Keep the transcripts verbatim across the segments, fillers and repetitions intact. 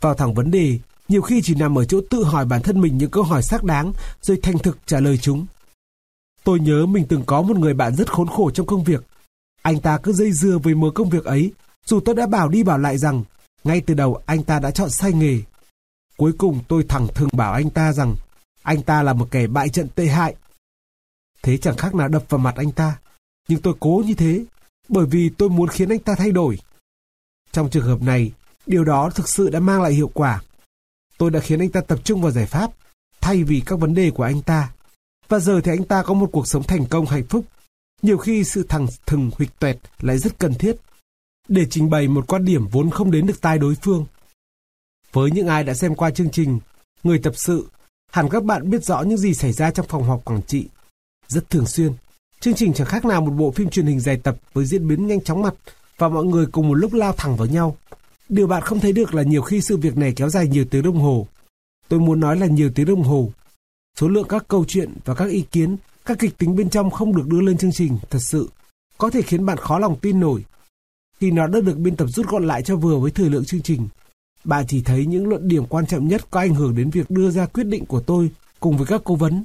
Vào thẳng vấn đề, nhiều khi chỉ nằm ở chỗ tự hỏi bản thân mình những câu hỏi xác đáng rồi thành thực trả lời chúng. Tôi nhớ mình từng có một người bạn rất khốn khổ trong công việc. Anh ta cứ dây dưa với mớ công việc ấy, dù tôi đã bảo đi bảo lại rằng ngay từ đầu anh ta đã chọn sai nghề. Cuối cùng tôi thẳng thừng bảo anh ta rằng anh ta là một kẻ bại trận tệ hại. Thế chẳng khác nào đập vào mặt anh ta, nhưng tôi cố như thế bởi vì tôi muốn khiến anh ta thay đổi. Trong trường hợp này, điều đó thực sự đã mang lại hiệu quả. Tôi đã khiến anh ta tập trung vào giải pháp thay vì các vấn đề của anh ta. Và giờ thì anh ta có một cuộc sống thành công hạnh phúc. Nhiều khi sự thẳng thừng huỵch toẹt lại rất cần thiết để trình bày một quan điểm vốn không đến được tai đối phương. Với những ai đã xem qua chương trình Người tập sự, hẳn các bạn biết rõ những gì xảy ra trong phòng họp quản trị. Rất thường xuyên, chương trình chẳng khác nào một bộ phim truyền hình dài tập với diễn biến nhanh chóng mặt và mọi người cùng một lúc lao thẳng vào nhau. Điều bạn không thấy được là nhiều khi sự việc này kéo dài nhiều tiếng đồng hồ. Tôi muốn nói là nhiều tiếng đồng hồ. Số lượng các câu chuyện và các ý kiến, các kịch tính bên trong không được đưa lên chương trình thật sự có thể khiến bạn khó lòng tin nổi. Khi nó đã được biên tập rút gọn lại cho vừa với thời lượng chương trình, bạn chỉ thấy những luận điểm quan trọng nhất có ảnh hưởng đến việc đưa ra quyết định của tôi cùng với các cố vấn.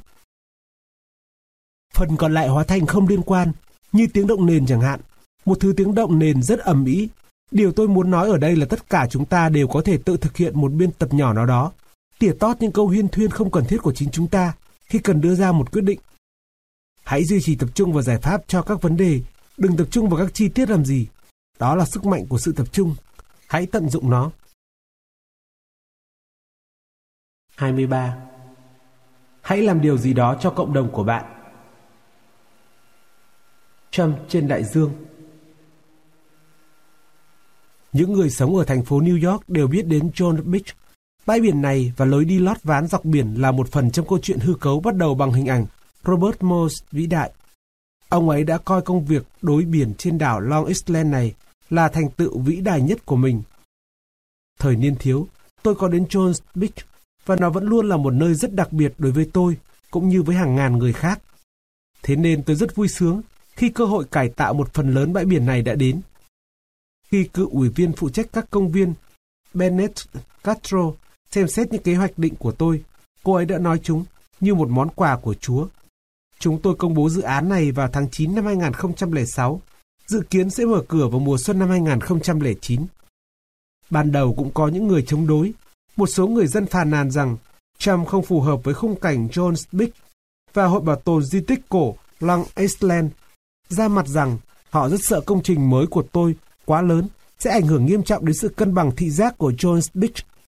Phần còn lại hóa thành không liên quan, như tiếng động nền chẳng hạn, một thứ tiếng động nền rất ầm ĩ. Điều tôi muốn nói ở đây là tất cả chúng ta đều có thể tự thực hiện một biên tập nhỏ nào đó, tỉa tót những câu huyên thuyên không cần thiết của chính chúng ta khi cần đưa ra một quyết định. Hãy duy trì tập trung vào giải pháp cho các vấn đề, đừng tập trung vào các chi tiết làm gì. Đó là sức mạnh của sự tập trung. Hãy tận dụng nó. hai mươi ba. Hãy làm điều gì đó cho cộng đồng của bạn. Trump trên đại dương. Những người sống ở thành phố New York đều biết đến John Beach. Bãi biển này và lối đi lót ván dọc biển là một phần trong câu chuyện hư cấu bắt đầu bằng hình ảnh Robert Morse vĩ đại. Ông ấy đã coi công việc đối biển trên đảo Long Island này là thành tựu vĩ đại nhất của mình. Thời niên thiếu, tôi có đến John Beach và nó vẫn luôn là một nơi rất đặc biệt đối với tôi, cũng như với hàng ngàn người khác. Thế nên tôi rất vui sướng khi cơ hội cải tạo một phần lớn bãi biển này đã đến. Khi cựu ủy viên phụ trách các công viên Bennett Castro xem xét những kế hoạch định của tôi, cô ấy đã nói chúng như một món quà của Chúa. Chúng tôi công bố dự án này vào tháng chín năm hai nghìn không trăm lẻ sáu, dự kiến sẽ mở cửa vào mùa xuân năm hai nghìn không trăm lẻ chín. Ban đầu cũng có những người chống đối. Một số người dân phàn nàn rằng Trump không phù hợp với khung cảnh John Beach và Hội Bảo tồn Di tích cổ Long Island, ra mặt rằng họ rất sợ công trình mới của tôi quá lớn sẽ ảnh hưởng nghiêm trọng đến sự cân bằng thị giác của John Beach.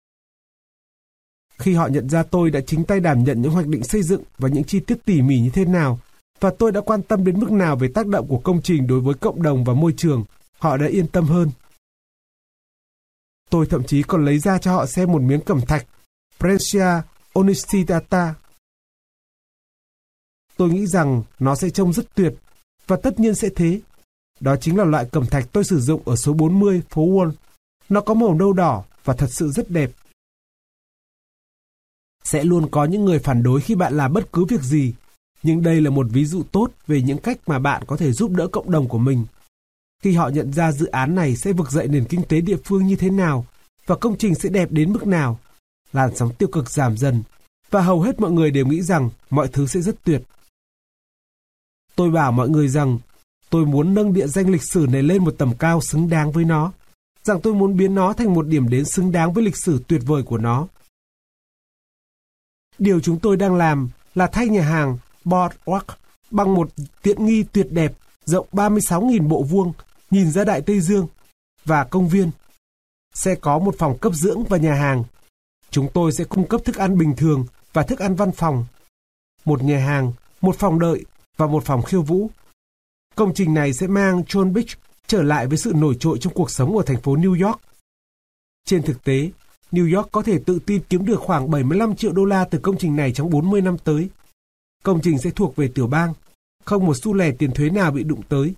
Khi họ nhận ra tôi đã chính tay đảm nhận những hoạch định xây dựng và những chi tiết tỉ mỉ như thế nào, và tôi đã quan tâm đến mức nào về tác động của công trình đối với cộng đồng và môi trường, họ đã yên tâm hơn. Tôi thậm chí còn lấy ra cho họ xem một miếng cẩm thạch Brescia Onisidata. Tôi nghĩ rằng nó sẽ trông rất tuyệt, và tất nhiên sẽ thế. Đó chính là loại cẩm thạch tôi sử dụng ở số bốn mươi phố Wall. Nó có màu nâu đỏ và thật sự rất đẹp. Sẽ luôn có những người phản đối khi bạn làm bất cứ việc gì, nhưng đây là một ví dụ tốt về những cách mà bạn có thể giúp đỡ cộng đồng của mình. Khi họ nhận ra dự án này sẽ vực dậy nền kinh tế địa phương như thế nào và công trình sẽ đẹp đến mức nào, làn sóng tiêu cực giảm dần và hầu hết mọi người đều nghĩ rằng mọi thứ sẽ rất tuyệt. Tôi bảo mọi người rằng tôi muốn nâng địa danh lịch sử này lên một tầm cao xứng đáng với nó, rằng tôi muốn biến nó thành một điểm đến xứng đáng với lịch sử tuyệt vời của nó. Điều chúng tôi đang làm là thay nhà hàng Boardwalk bằng một tiện nghi tuyệt đẹp rộng ba mươi sáu nghìn bộ vuông nhìn ra Đại Tây Dương và công viên. Sẽ có một phòng cấp dưỡng và nhà hàng. Chúng tôi sẽ cung cấp thức ăn bình thường và thức ăn văn phòng. Một nhà hàng, một phòng đợi và một phòng khiêu vũ. Công trình này sẽ mang John Beach trở lại với sự nổi trội trong cuộc sống ở thành phố New York. Trên thực tế, New York có thể tự tin kiếm được khoảng bảy mươi lăm triệu đô la từ công trình này trong bốn mươi năm tới. Công trình sẽ thuộc về tiểu bang, không một xu lẻ tiền thuế nào bị đụng tới.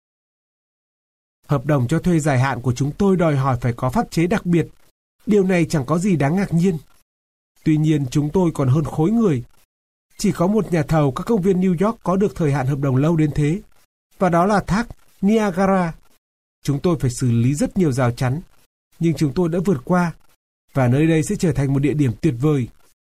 Hợp đồng cho thuê dài hạn của chúng tôi đòi hỏi phải có pháp chế đặc biệt. Điều này chẳng có gì đáng ngạc nhiên. Tuy nhiên chúng tôi còn hơn khối người. Chỉ có một nhà thầu các công viên New York có được thời hạn hợp đồng lâu đến thế, và đó là thác Niagara. Chúng tôi phải xử lý rất nhiều rào chắn, nhưng chúng tôi đã vượt qua. và nơi đây sẽ trở thành một địa điểm tuyệt vời.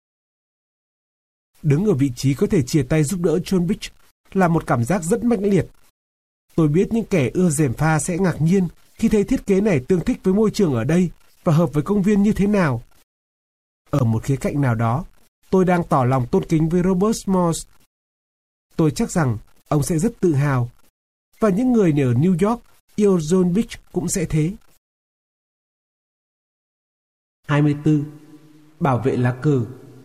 Đứng ở vị trí có thể chia tay giúp đỡ John Beach là một cảm giác rất mãnh liệt. Tôi biết những kẻ ưa gièm pha sẽ ngạc nhiên khi thấy thiết kế này tương thích với môi trường ở đây và hợp với công viên như thế nào. Ở một khía cạnh nào đó, tôi đang tỏ lòng tôn kính với Robert Morse. Tôi chắc rằng ông sẽ rất tự hào, và những người ở New York yêu John Beach cũng sẽ thế. hai mươi tư. Bảo vệ lá cờ.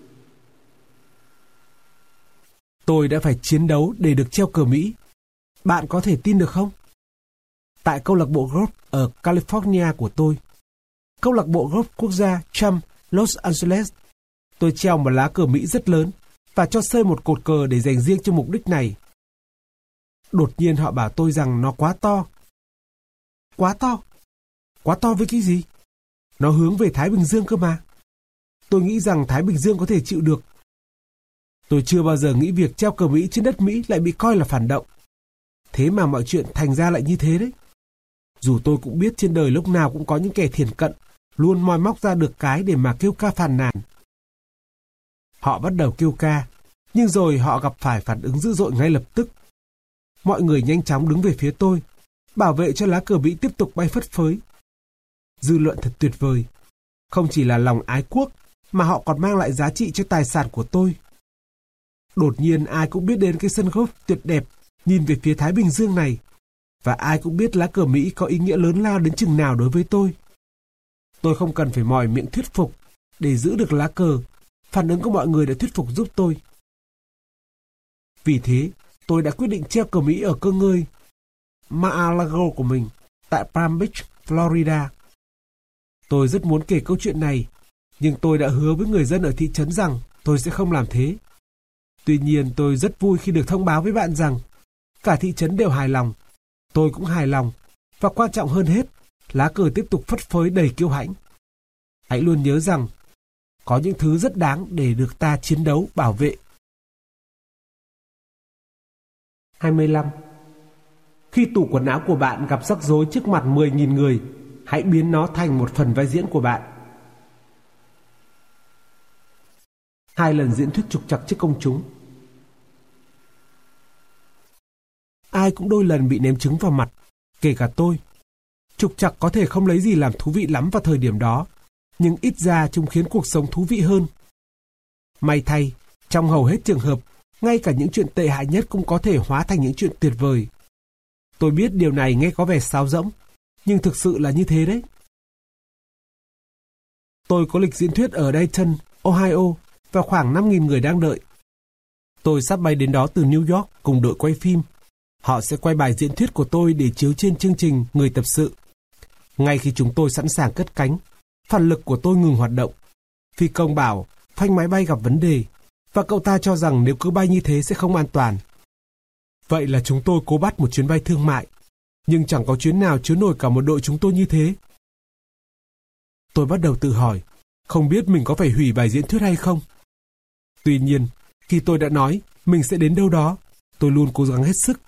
Tôi đã phải chiến đấu để được treo cờ Mỹ. Bạn có thể tin được không? Tại câu lạc bộ golf ở California của tôi, câu lạc bộ golf quốc gia Trump Los Angeles, tôi treo một lá cờ Mỹ rất lớn và cho xây một cột cờ để dành riêng cho mục đích này. Đột nhiên họ bảo tôi rằng nó quá to. Quá to? Quá to với cái gì? Nó hướng về Thái Bình Dương cơ mà. Tôi nghĩ rằng Thái Bình Dương có thể chịu được. Tôi chưa bao giờ nghĩ việc treo cờ Mỹ trên đất Mỹ lại bị coi là phản động. Thế mà mọi chuyện thành ra lại như thế đấy. Dù tôi cũng biết trên đời lúc nào cũng có những kẻ thiển cận, luôn moi móc ra được cái để mà kêu ca phàn nàn. Họ bắt đầu kêu ca, nhưng rồi họ gặp phải phản ứng dữ dội ngay lập tức. Mọi người nhanh chóng đứng về phía tôi, bảo vệ cho lá cờ Mỹ tiếp tục bay phất phới. Dư luận thật tuyệt vời. Không chỉ là lòng ái quốc, mà họ còn mang lại giá trị cho tài sản của tôi. Đột nhiên ai cũng biết đến cái sân golf tuyệt đẹp nhìn về phía Thái Bình Dương này, và ai cũng biết lá cờ Mỹ có ý nghĩa lớn lao đến chừng nào đối với tôi. Tôi không cần phải mỏi miệng thuyết phục để giữ được lá cờ. Phản ứng của mọi người đã thuyết phục giúp tôi. Vì thế, tôi đã quyết định treo cờ Mỹ ở cơ ngơi Mar-a-Lago của mình tại Palm Beach, Florida. Tôi rất muốn kể câu chuyện này, nhưng tôi đã hứa với người dân ở thị trấn rằng tôi sẽ không làm thế. Tuy nhiên, tôi rất vui khi được thông báo với bạn rằng cả thị trấn đều hài lòng. Tôi cũng hài lòng, và quan trọng hơn hết, lá cờ tiếp tục phất phới đầy kiêu hãnh. Hãy luôn nhớ rằng có những thứ rất đáng để được ta chiến đấu bảo vệ. hai mươi lăm. Khi tủ quần áo của bạn gặp rắc rối trước mặt mười nghìn người, hãy biến nó thành một phần vai diễn của bạn. Hai lần diễn thuyết trục trặc trước công chúng. Ai cũng đôi lần bị ném trứng vào mặt, kể cả tôi. Trục trặc có thể không lấy gì làm thú vị lắm vào thời điểm đó, nhưng ít ra chúng khiến cuộc sống thú vị hơn. May thay, trong hầu hết trường hợp, ngay cả những chuyện tệ hại nhất cũng có thể hóa thành những chuyện tuyệt vời. Tôi biết điều này nghe có vẻ sáo rỗng, nhưng thực sự là như thế đấy. Tôi có lịch diễn thuyết ở Dayton, Ohio, và khoảng năm nghìn người đang đợi. Tôi sắp bay đến đó từ New York cùng đội quay phim. Họ sẽ quay bài diễn thuyết của tôi để chiếu trên chương trình Người tập sự. Ngay khi chúng tôi sẵn sàng cất cánh, phản lực của tôi ngừng hoạt động. Phi công bảo phanh máy bay gặp vấn đề, và cậu ta cho rằng nếu cứ bay như thế sẽ không an toàn. Vậy là chúng tôi cố bắt một chuyến bay thương mại, nhưng chẳng có chuyến nào chứa nổi cả một đội chúng tôi như thế. Tôi bắt đầu tự hỏi, không biết mình có phải hủy bài diễn thuyết hay không. Tuy nhiên, khi tôi đã nói mình sẽ đến đâu đó, tôi luôn cố gắng hết sức.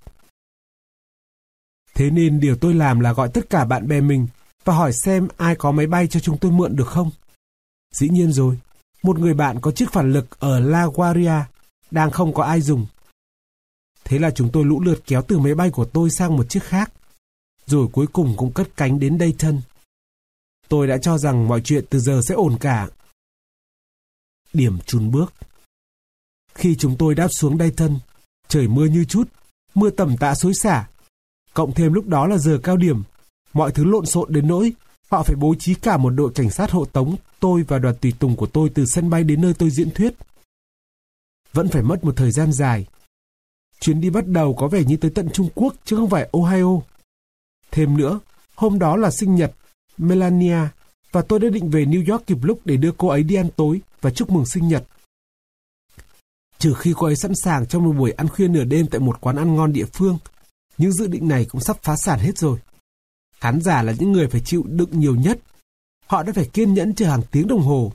Thế nên điều tôi làm là gọi tất cả bạn bè mình và hỏi xem ai có máy bay cho chúng tôi mượn được không. Dĩ nhiên rồi, một người bạn có chiếc phản lực ở La Guaria, đang không có ai dùng. Thế là chúng tôi lũ lượt kéo từ máy bay của tôi sang một chiếc khác, rồi cuối cùng cũng cất cánh đến Dayton. Tôi đã cho rằng mọi chuyện từ giờ sẽ ổn cả. Điểm chùn bước. Khi chúng tôi đáp xuống Dayton, trời mưa như chút, mưa tầm tã xối xả. Cộng thêm lúc đó là giờ cao điểm, mọi thứ lộn xộn đến nỗi họ phải bố trí cả một đội cảnh sát hộ tống tôi và đoàn tùy tùng của tôi từ sân bay đến nơi tôi diễn thuyết. Vẫn phải mất một thời gian dài. Chuyến đi bắt đầu có vẻ như tới tận Trung Quốc chứ không phải Ohio. Thêm nữa, hôm đó là sinh nhật Melania và tôi đã định về New York kịp lúc để đưa cô ấy đi ăn tối và chúc mừng sinh nhật. Trừ khi cô ấy sẵn sàng trong một buổi ăn khuya nửa đêm tại một quán ăn ngon địa phương, những dự định này cũng sắp phá sản hết rồi. Khán giả là những người phải chịu đựng nhiều nhất. Họ đã phải kiên nhẫn chờ hàng tiếng đồng hồ.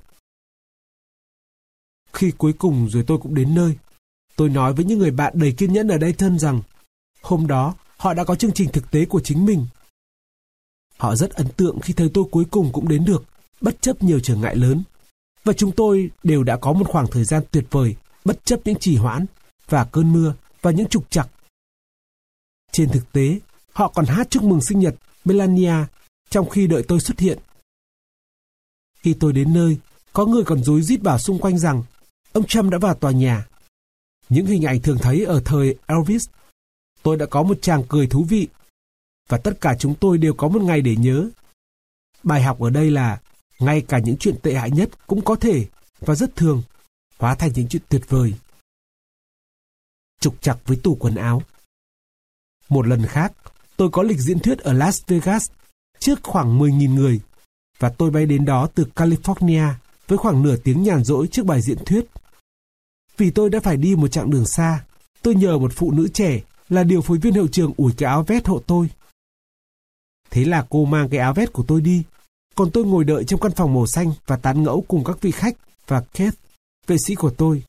Khi cuối cùng rồi tôi cũng đến nơi, tôi nói với những người bạn đầy kiên nhẫn ở Dayton rằng hôm đó họ đã có chương trình thực tế của chính mình. Họ rất ấn tượng khi thấy tôi cuối cùng cũng đến được bất chấp nhiều trở ngại lớn. Và chúng tôi đều đã có một khoảng thời gian tuyệt vời, bất chấp những trì hoãn và cơn mưa và những trục trặc. Trên thực tế, họ còn hát chúc mừng sinh nhật Melania trong khi đợi tôi xuất hiện. Khi tôi đến nơi, có người còn rối rít bảo xung quanh rằng ông Trump đã vào tòa nhà. Những hình ảnh thường thấy ở thời Elvis. Tôi đã có một tràng cười thú vị. Và tất cả chúng tôi đều có một ngày để nhớ. Bài học ở đây là ngay cả những chuyện tệ hại nhất cũng có thể, và rất thường, hóa thành những chuyện tuyệt vời. Trục trặc với tủ quần áo. Một lần khác, tôi có lịch diễn thuyết ở Las Vegas trước khoảng mười nghìn người, và tôi bay đến đó từ California với khoảng nửa tiếng nhàn rỗi trước bài diễn thuyết. Vì tôi đã phải đi một chặng đường xa, tôi nhờ một phụ nữ trẻ là điều phối viên hiệu trường ủi cái áo vest hộ tôi. Thế là cô mang cái áo vest của tôi đi, còn tôi ngồi đợi trong căn phòng màu xanh và tán ngẫu cùng các vị khách và Keith, vệ sĩ của tôi.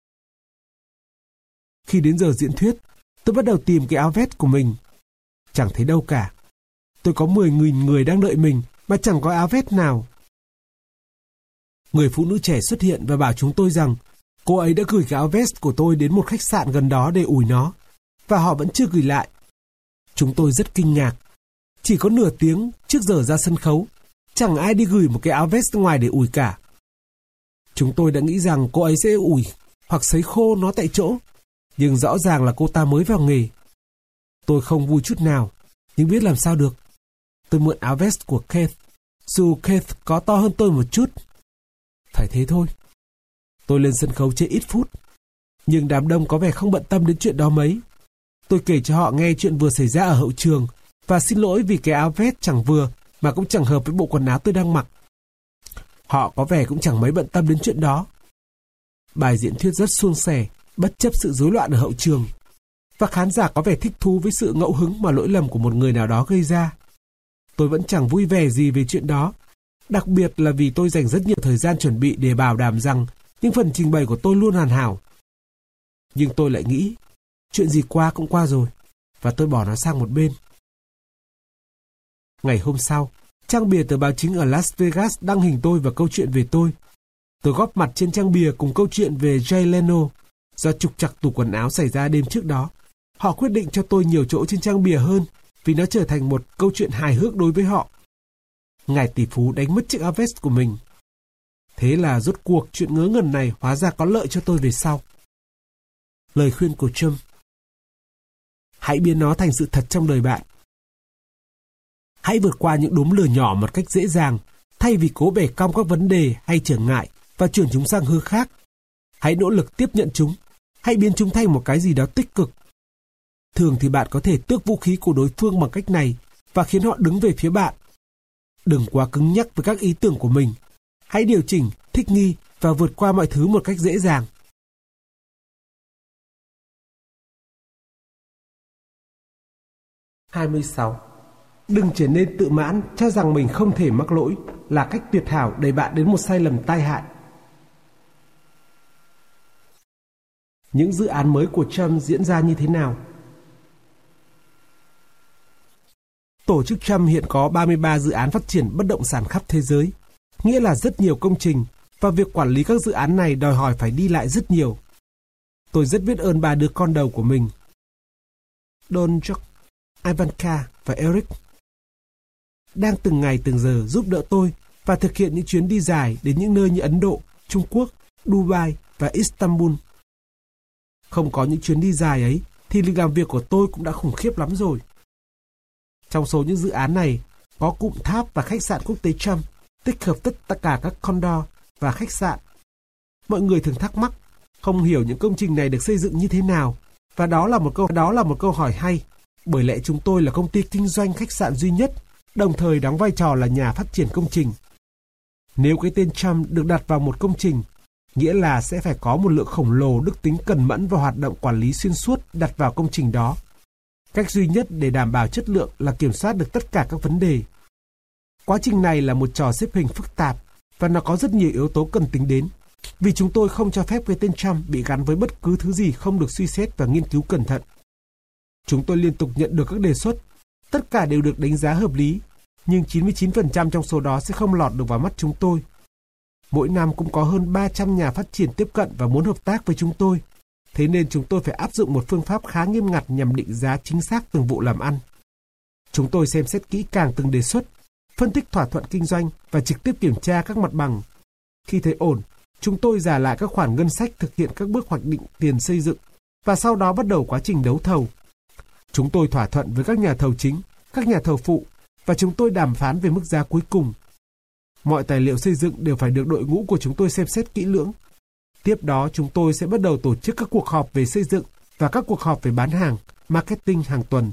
Khi đến giờ diễn thuyết, tôi bắt đầu tìm cái áo vest của mình. Chẳng thấy đâu cả. Tôi có mười nghìn người đang đợi mình mà chẳng có áo vest nào. Người phụ nữ trẻ xuất hiện và bảo chúng tôi rằng cô ấy đã gửi cái áo vest của tôi đến một khách sạn gần đó để ủi nó, và họ vẫn chưa gửi lại. Chúng tôi rất kinh ngạc. Chỉ có nửa tiếng trước giờ ra sân khấu, chẳng ai đi gửi một cái áo vest ngoài để ủi cả. Chúng tôi đã nghĩ rằng cô ấy sẽ ủi hoặc sấy khô nó tại chỗ, nhưng rõ ràng là cô ta mới vào nghề. Tôi không vui chút nào, nhưng biết làm sao được. Tôi mượn áo vest của Keith, dù Keith có to hơn tôi một chút. Phải thế thôi. Tôi lên sân khấu chơi ít phút, nhưng đám đông có vẻ không bận tâm đến chuyện đó mấy. Tôi kể cho họ nghe chuyện vừa xảy ra ở hậu trường và xin lỗi vì cái áo vest chẳng vừa mà cũng chẳng hợp với bộ quần áo tôi đang mặc. Họ có vẻ cũng chẳng mấy bận tâm đến chuyện đó. Bài diễn thuyết rất suôn sẻ, bất chấp sự rối loạn ở hậu trường, và khán giả có vẻ thích thú với sự ngẫu hứng mà lỗi lầm của một người nào đó gây ra. Tôi vẫn chẳng vui vẻ gì về chuyện đó, đặc biệt là vì tôi dành rất nhiều thời gian chuẩn bị để bảo đảm rằng những phần trình bày của tôi luôn hoàn hảo. Nhưng tôi lại nghĩ, chuyện gì qua cũng qua rồi, và tôi bỏ nó sang một bên. Ngày hôm sau, trang bìa tờ báo chính ở Las Vegas đăng hình tôi và câu chuyện về tôi. Tôi góp mặt trên trang bìa cùng câu chuyện về Jay Leno. Do trục trặc tủ quần áo xảy ra đêm trước đó, họ quyết định cho tôi nhiều chỗ trên trang bìa hơn vì nó trở thành một câu chuyện hài hước đối với họ. Ngài tỷ phú đánh mất chiếc áo vest của mình. Thế là rốt cuộc chuyện ngớ ngẩn này hóa ra có lợi cho tôi về sau. Lời khuyên của Trump: hãy biến nó thành sự thật trong đời bạn. Hãy vượt qua những đốm lửa nhỏ một cách dễ dàng, thay vì cố bẻ cong các vấn đề hay trở ngại và chuyển chúng sang hướng khác. Hãy nỗ lực tiếp nhận chúng. Hãy biến chúng thành một cái gì đó tích cực. Thường thì bạn có thể tước vũ khí của đối phương bằng cách này và khiến họ đứng về phía bạn. Đừng quá cứng nhắc với các ý tưởng của mình. Hãy điều chỉnh, thích nghi và vượt qua mọi thứ một cách dễ dàng. hai mươi sáu. Đừng trở nên tự mãn cho rằng mình không thể mắc lỗi là cách tuyệt hảo đẩy bạn đến một sai lầm tai hại. Những dự án mới của Trump diễn ra như thế nào? Tổ chức Trump hiện có ba mươi ba dự án phát triển bất động sản khắp thế giới, nghĩa là rất nhiều công trình, và việc quản lý các dự án này đòi hỏi phải đi lại rất nhiều. Tôi rất biết ơn ba đứa con đầu của mình, Don, George, Ivanka và Eric, đang từng ngày từng giờ giúp đỡ tôi và thực hiện những chuyến đi dài đến những nơi như Ấn Độ, Trung Quốc, Dubai và Istanbul. Không có những chuyến đi dài ấy thì lịch làm việc của tôi cũng đã khủng khiếp lắm rồi. Trong số những dự án này có cụm tháp và khách sạn quốc tế Trump, tích hợp tất cả các condo và khách sạn. Mọi người thường thắc mắc, không hiểu những công trình này được xây dựng như thế nào, và đó là một câu đó là một câu hỏi hay, bởi lẽ chúng tôi là công ty kinh doanh khách sạn duy nhất, đồng thời đóng vai trò là nhà phát triển công trình. Nếu cái tên Trump được đặt vào một công trình, nghĩa là sẽ phải có một lượng khổng lồ đức tính cần mẫn và hoạt động quản lý xuyên suốt đặt vào công trình đó. Cách duy nhất để đảm bảo chất lượng là kiểm soát được tất cả các vấn đề. Quá trình này là một trò xếp hình phức tạp và nó có rất nhiều yếu tố cần tính đến, vì chúng tôi không cho phép cái tên Trump bị gắn với bất cứ thứ gì không được suy xét và nghiên cứu cẩn thận. Chúng tôi liên tục nhận được các đề xuất, tất cả đều được đánh giá hợp lý, nhưng chín mươi chín phần trăm trong số đó sẽ không lọt được vào mắt chúng tôi. Mỗi năm cũng có hơn ba trăm nhà phát triển tiếp cận và muốn hợp tác với chúng tôi. Thế nên chúng tôi phải áp dụng một phương pháp khá nghiêm ngặt nhằm định giá chính xác từng vụ làm ăn. Chúng tôi xem xét kỹ càng từng đề xuất, phân tích thỏa thuận kinh doanh và trực tiếp kiểm tra các mặt bằng. Khi thấy ổn, chúng tôi giả lại các khoản ngân sách thực hiện các bước hoạch định tiền xây dựng và sau đó bắt đầu quá trình đấu thầu. Chúng tôi thỏa thuận với các nhà thầu chính, các nhà thầu phụ và chúng tôi đàm phán về mức giá cuối cùng. Mọi tài liệu xây dựng đều phải được đội ngũ của chúng tôi xem xét kỹ lưỡng. Tiếp đó chúng tôi sẽ bắt đầu tổ chức các cuộc họp về xây dựng và các cuộc họp về bán hàng, marketing hàng tuần.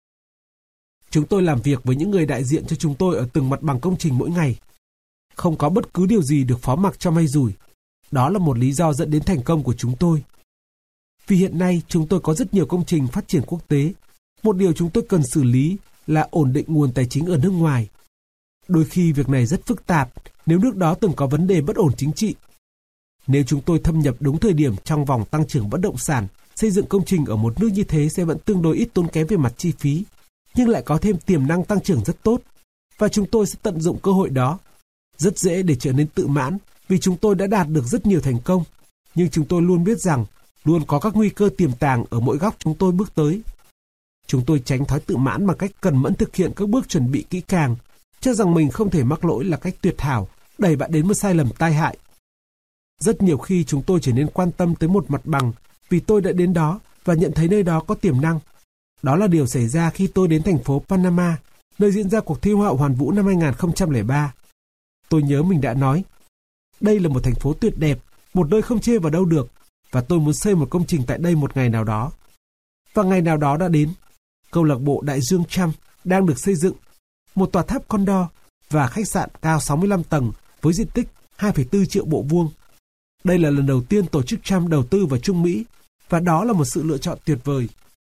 Chúng tôi làm việc với những người đại diện cho chúng tôi ở từng mặt bằng công trình mỗi ngày. Không có bất cứ điều gì được phó mặc cho may rủi. Đó là một lý do dẫn đến thành công của chúng tôi. Vì hiện nay chúng tôi có rất nhiều công trình phát triển quốc tế. Một điều chúng tôi cần xử lý là ổn định nguồn tài chính ở nước ngoài. Đôi khi việc này rất phức tạp nếu nước đó từng có vấn đề bất ổn chính trị. Nếu chúng tôi thâm nhập đúng thời điểm trong vòng tăng trưởng bất động sản, xây dựng công trình ở một nước như thế sẽ vẫn tương đối ít tốn kém về mặt chi phí, nhưng lại có thêm tiềm năng tăng trưởng rất tốt, và chúng tôi sẽ tận dụng cơ hội đó. Rất dễ để trở nên tự mãn vì chúng tôi đã đạt được rất nhiều thành công, nhưng chúng tôi luôn biết rằng luôn có các nguy cơ tiềm tàng ở mỗi góc chúng tôi bước tới. Chúng tôi tránh thói tự mãn bằng cách cần mẫn thực hiện các bước chuẩn bị kỹ càng, cho rằng mình không thể mắc lỗi là cách tuyệt hảo, đẩy bạn đến một sai lầm tai hại. Rất nhiều khi chúng tôi trở nên quan tâm tới một mặt bằng vì tôi đã đến đó và nhận thấy nơi đó có tiềm năng. Đó là điều xảy ra khi tôi đến thành phố Panama, nơi diễn ra cuộc thi Hoa hậu Hoàn vũ năm hai không không ba. Tôi nhớ mình đã nói, đây là một thành phố tuyệt đẹp, một nơi không chê vào đâu được, và tôi muốn xây một công trình tại đây một ngày nào đó. Và ngày nào đó đã đến. Câu lạc bộ Đại dương Trump đang được xây dựng, một tòa tháp Condor và khách sạn cao sáu mươi lăm tầng với diện tích hai phẩy bốn triệu bộ vuông. Đây là lần đầu tiên tổ chức Trump đầu tư vào Trung Mỹ, và đó là một sự lựa chọn tuyệt vời.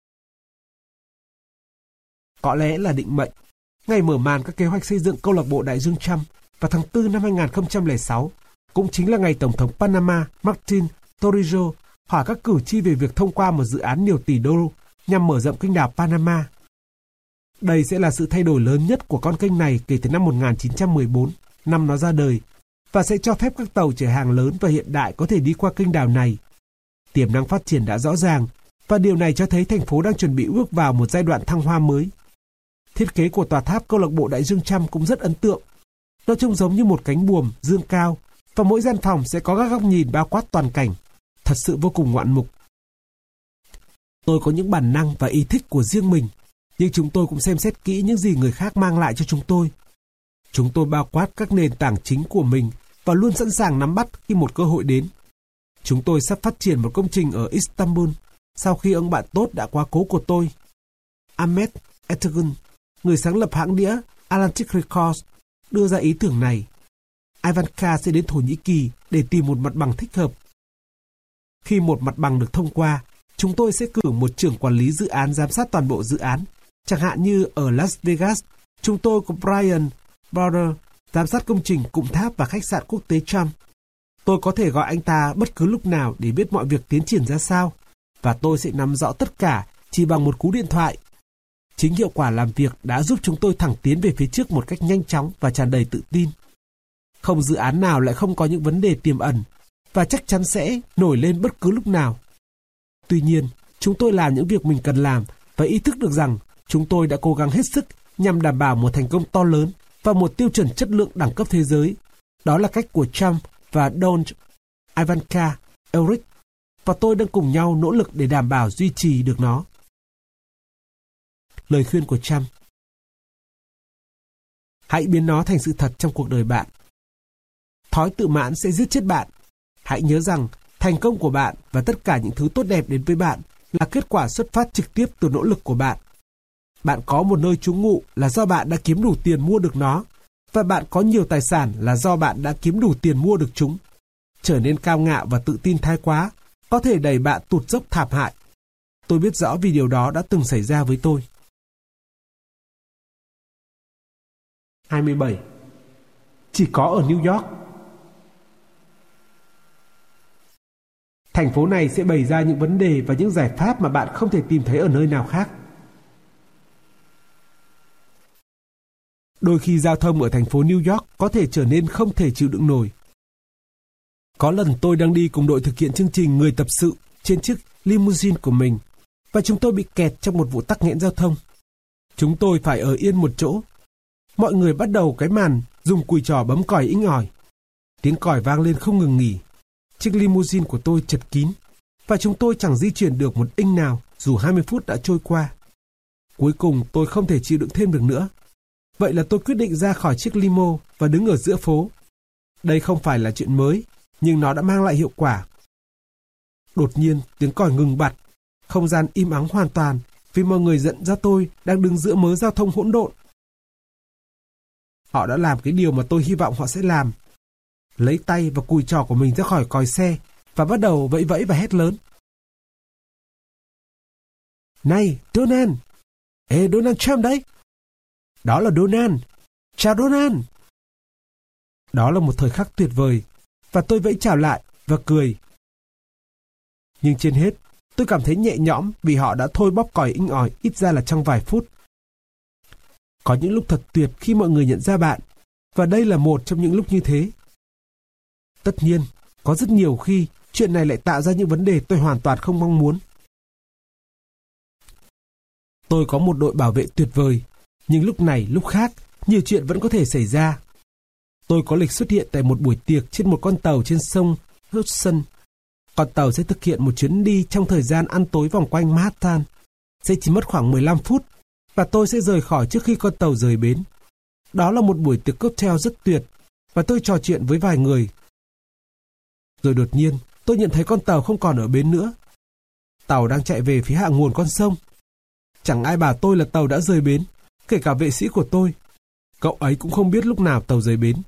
Có lẽ là định mệnh. Ngày mở màn các kế hoạch xây dựng câu lạc bộ Đại dương Trump vào tháng tư năm hai không không sáu, cũng chính là ngày Tổng thống Panama Martin Torrijos hỏi các cử tri về việc thông qua một dự án nhiều tỷ đô nhằm mở rộng kênh đào Panama. Đây sẽ là sự thay đổi lớn nhất của con kênh này kể từ năm một nghìn chín trăm mười bốn, năm nó ra đời, và sẽ cho phép các tàu chở hàng lớn và hiện đại có thể đi qua kênh đào này. Tiềm năng phát triển đã rõ ràng, và điều này cho thấy thành phố đang chuẩn bị bước vào một giai đoạn thăng hoa mới. Thiết kế của tòa tháp câu lạc bộ Đại dương Trump cũng rất ấn tượng. Nó trông giống như một cánh buồm dương cao, và mỗi gian phòng sẽ có các góc nhìn bao quát toàn cảnh. Thật sự vô cùng ngoạn mục. Tôi có những bản năng và ý thích của riêng mình, nhưng chúng tôi cũng xem xét kỹ những gì người khác mang lại cho chúng tôi. Chúng tôi bao quát các nền tảng chính của mình và luôn sẵn sàng nắm bắt khi một cơ hội đến. Chúng tôi sắp phát triển một công trình ở Istanbul sau khi ông bạn tốt đã quá cố của tôi. Ahmet Ertegun, người sáng lập hãng đĩa Atlantic Records, đưa ra ý tưởng này. Ivanka sẽ đến Thổ Nhĩ Kỳ để tìm một mặt bằng thích hợp. Khi một mặt bằng được thông qua, chúng tôi sẽ cử một trưởng quản lý dự án giám sát toàn bộ dự án. Chẳng hạn như ở Las Vegas, chúng tôi có Brian Browder giám sát công trình cụm tháp và khách sạn quốc tế Trump. Tôi có thể gọi anh ta bất cứ lúc nào để biết mọi việc tiến triển ra sao, và tôi sẽ nắm rõ tất cả chỉ bằng một cú điện thoại. Chính hiệu quả làm việc đã giúp chúng tôi thẳng tiến về phía trước một cách nhanh chóng và tràn đầy tự tin. Không dự án nào lại không có những vấn đề tiềm ẩn, và chắc chắn sẽ nổi lên bất cứ lúc nào. Tuy nhiên, chúng tôi làm những việc mình cần làm và ý thức được rằng chúng tôi đã cố gắng hết sức nhằm đảm bảo một thành công to lớn và một tiêu chuẩn chất lượng đẳng cấp thế giới. Đó là cách của Trump và Don, Ivanka, Eric, và tôi đang cùng nhau nỗ lực để đảm bảo duy trì được nó. Lời khuyên của Trump: hãy biến nó thành sự thật trong cuộc đời bạn. Thói tự mãn sẽ giết chết bạn. Hãy nhớ rằng thành công của bạn và tất cả những thứ tốt đẹp đến với bạn là kết quả xuất phát trực tiếp từ nỗ lực của bạn. Bạn có một nơi trú ngụ là do bạn đã kiếm đủ tiền mua được nó, và bạn có nhiều tài sản là do bạn đã kiếm đủ tiền mua được chúng. Trở nên cao ngạo và tự tin thái quá có thể đẩy bạn tụt dốc thảm hại. Tôi biết rõ vì điều đó đã từng xảy ra với tôi. hai mươi bảy. Chỉ có ở New York. Thành phố này sẽ bày ra những vấn đề và những giải pháp mà bạn không thể tìm thấy ở nơi nào khác. Đôi khi giao thông ở thành phố New York có thể trở nên không thể chịu đựng nổi. Có lần tôi đang đi cùng đội thực hiện chương trình người tập sự trên chiếc limousine của mình, và chúng tôi bị kẹt trong một vụ tắc nghẽn giao thông. Chúng tôi phải ở yên một chỗ. Mọi người bắt đầu cái màn dùng cùi trò bấm còi inh ỏi. Tiếng còi vang lên không ngừng nghỉ. Chiếc limousine của tôi chật kín, và chúng tôi chẳng di chuyển được một inch nào dù hai mươi phút đã trôi qua. Cuối cùng tôi không thể chịu đựng thêm được nữa. Vậy là tôi quyết định ra khỏi chiếc limo và đứng ở giữa phố. Đây không phải là chuyện mới, nhưng nó đã mang lại hiệu quả. Đột nhiên tiếng còi ngừng bặt. Không gian im ắng hoàn toàn vì mọi người nhận ra tôi đang đứng giữa mớ giao thông hỗn độn. Họ đã làm cái điều mà tôi hy vọng họ sẽ làm. Lấy tay và cùi trò của mình ra khỏi còi xe và bắt đầu vẫy vẫy và hét lớn. Này, Donald! Ê, Donald Trump đấy! Đó là Donald! Chào Donald! Đó là một thời khắc tuyệt vời, và tôi vẫy chào lại và cười. Nhưng trên hết, tôi cảm thấy nhẹ nhõm vì họ đã thôi bóp còi inh ỏi ít ra là trong vài phút. Có những lúc thật tuyệt khi mọi người nhận ra bạn, và đây là một trong những lúc như thế. Tất nhiên, có rất nhiều khi chuyện này lại tạo ra những vấn đề tôi hoàn toàn không mong muốn. Tôi có một đội bảo vệ tuyệt vời, nhưng lúc này lúc khác, nhiều chuyện vẫn có thể xảy ra. Tôi có lịch xuất hiện tại một buổi tiệc trên một con tàu trên sông Hudson. Con tàu sẽ thực hiện một chuyến đi trong thời gian ăn tối vòng quanh Manhattan. Sẽ chỉ mất khoảng mười lăm phút, và tôi sẽ rời khỏi trước khi con tàu rời bến. Đó là một buổi tiệc cocktail rất tuyệt, và tôi trò chuyện với vài người. Rồi đột nhiên, tôi nhận thấy con tàu không còn ở bến nữa. Tàu đang chạy về phía hạ nguồn con sông. Chẳng ai bảo tôi là tàu đã rời bến, kể cả vệ sĩ của tôi. Cậu ấy cũng không biết lúc nào tàu rời bến.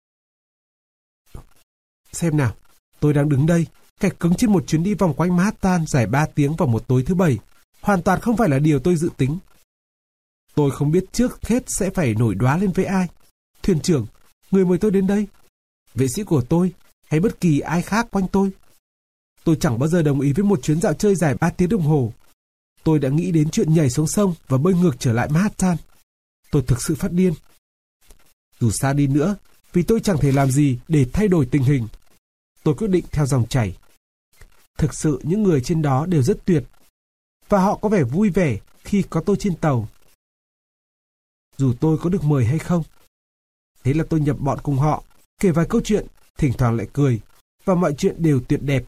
Xem nào, tôi đang đứng đây, kẹt cứng trên một chuyến đi vòng quanh Manhattan dài ba tiếng vào một tối thứ Bảy. Hoàn toàn không phải là điều tôi dự tính. Tôi không biết trước hết sẽ phải nổi đoá lên với ai. Thuyền trưởng, người mời tôi đến đây, vệ sĩ của tôi, hay bất kỳ ai khác quanh tôi. Tôi chẳng bao giờ đồng ý với một chuyến dạo chơi dài ba tiếng đồng hồ. Tôi đã nghĩ đến chuyện nhảy xuống sông và bơi ngược trở lại Manhattan. Tôi thực sự phát điên. Dù xa đi nữa, vì tôi chẳng thể làm gì để thay đổi tình hình, tôi quyết định theo dòng chảy. Thực sự những người trên đó đều rất tuyệt, và họ có vẻ vui vẻ khi có tôi trên tàu. Dù tôi có được mời hay không. Thế là tôi nhập bọn cùng họ, kể vài câu chuyện, thỉnh thoảng lại cười, và mọi chuyện đều tuyệt đẹp.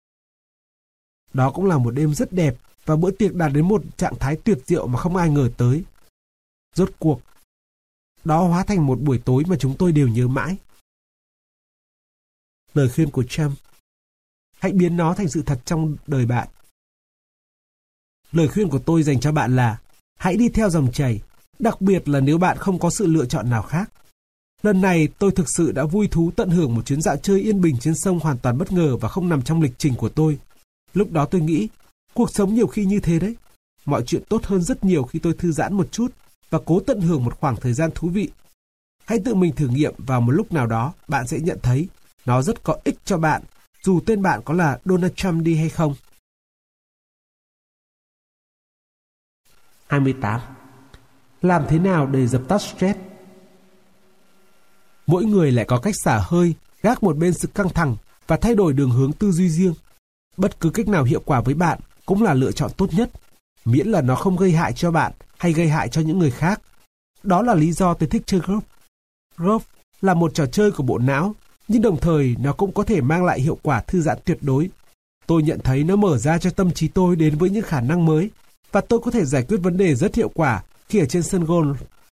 Đó cũng là một đêm rất đẹp, và bữa tiệc đạt đến một trạng thái tuyệt diệu mà không ai ngờ tới. Rốt cuộc, đó hóa thành một buổi tối mà chúng tôi đều nhớ mãi. Lời khuyên của Trump: hãy biến nó thành sự thật trong đời bạn. Lời khuyên của tôi dành cho bạn là hãy đi theo dòng chảy, đặc biệt là nếu bạn không có sự lựa chọn nào khác. Lần này tôi thực sự đã vui thú tận hưởng một chuyến dạo chơi yên bình trên sông hoàn toàn bất ngờ và không nằm trong lịch trình của tôi. Lúc đó tôi nghĩ, cuộc sống nhiều khi như thế đấy. Mọi chuyện tốt hơn rất nhiều khi tôi thư giãn một chút và cố tận hưởng một khoảng thời gian thú vị. Hãy tự mình thử nghiệm vào một lúc nào đó, bạn sẽ nhận thấy nó rất có ích cho bạn, dù tên bạn có là Donald Trump đi hay không. hai mươi tám. Làm thế nào để dập tắt stress? Mỗi người lại có cách xả hơi, gác một bên sự căng thẳng và thay đổi đường hướng tư duy riêng. Bất cứ cách nào hiệu quả với bạn cũng là lựa chọn tốt nhất, miễn là nó không gây hại cho bạn hay gây hại cho những người khác. Đó là lý do tôi thích chơi golf. Golf là một trò chơi của bộ não, nhưng đồng thời nó cũng có thể mang lại hiệu quả thư giãn tuyệt đối. Tôi nhận thấy nó mở ra cho tâm trí tôi đến với những khả năng mới, và tôi có thể giải quyết vấn đề rất hiệu quả khi ở trên sân golf.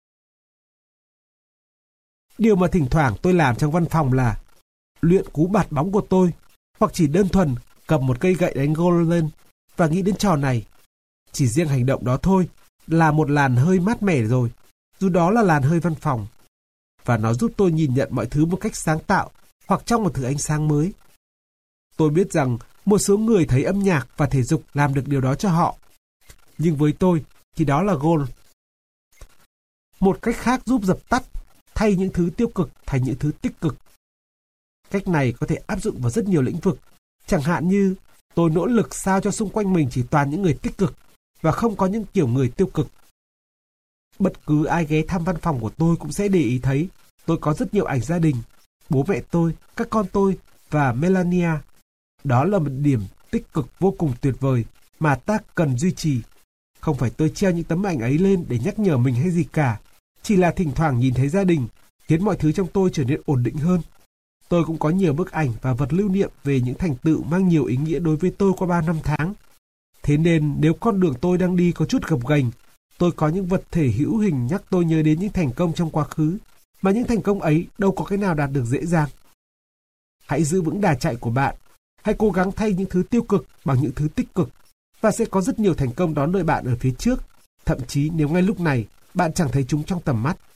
Điều mà thỉnh thoảng tôi làm trong văn phòng là luyện cú bạt bóng của tôi, hoặc chỉ đơn thuần cầm một cây gậy đánh golf lên và nghĩ đến trò này. Chỉ riêng hành động đó thôi là một làn hơi mát mẻ rồi, dù đó là làn hơi văn phòng. Và nó giúp tôi nhìn nhận mọi thứ một cách sáng tạo hoặc trong một thứ ánh sáng mới. Tôi biết rằng một số người thấy âm nhạc và thể dục làm được điều đó cho họ. Nhưng với tôi thì đó là golf. Một cách khác giúp dập tắt, thay những thứ tiêu cực thành những thứ tích cực. Cách này có thể áp dụng vào rất nhiều lĩnh vực. Chẳng hạn như tôi nỗ lực sao cho xung quanh mình chỉ toàn những người tích cực và không có những kiểu người tiêu cực. Bất cứ ai ghé thăm văn phòng của tôi cũng sẽ để ý thấy tôi có rất nhiều ảnh gia đình, bố mẹ tôi, các con tôi và Melania. Đó là một điểm tích cực vô cùng tuyệt vời mà ta cần duy trì. Không phải tôi treo những tấm ảnh ấy lên để nhắc nhở mình hay gì cả, chỉ là thỉnh thoảng nhìn thấy gia đình khiến mọi thứ trong tôi trở nên ổn định hơn. Tôi cũng có nhiều bức ảnh và vật lưu niệm về những thành tựu mang nhiều ý nghĩa đối với tôi qua bao năm tháng. Thế nên nếu con đường tôi đang đi có chút gập ghềnh, tôi có những vật thể hữu hình nhắc tôi nhớ đến những thành công trong quá khứ, mà những thành công ấy đâu có cái nào đạt được dễ dàng. Hãy giữ vững đà chạy của bạn, hãy cố gắng thay những thứ tiêu cực bằng những thứ tích cực, và sẽ có rất nhiều thành công đón đợi bạn ở phía trước, thậm chí nếu ngay lúc này bạn chẳng thấy chúng trong tầm mắt.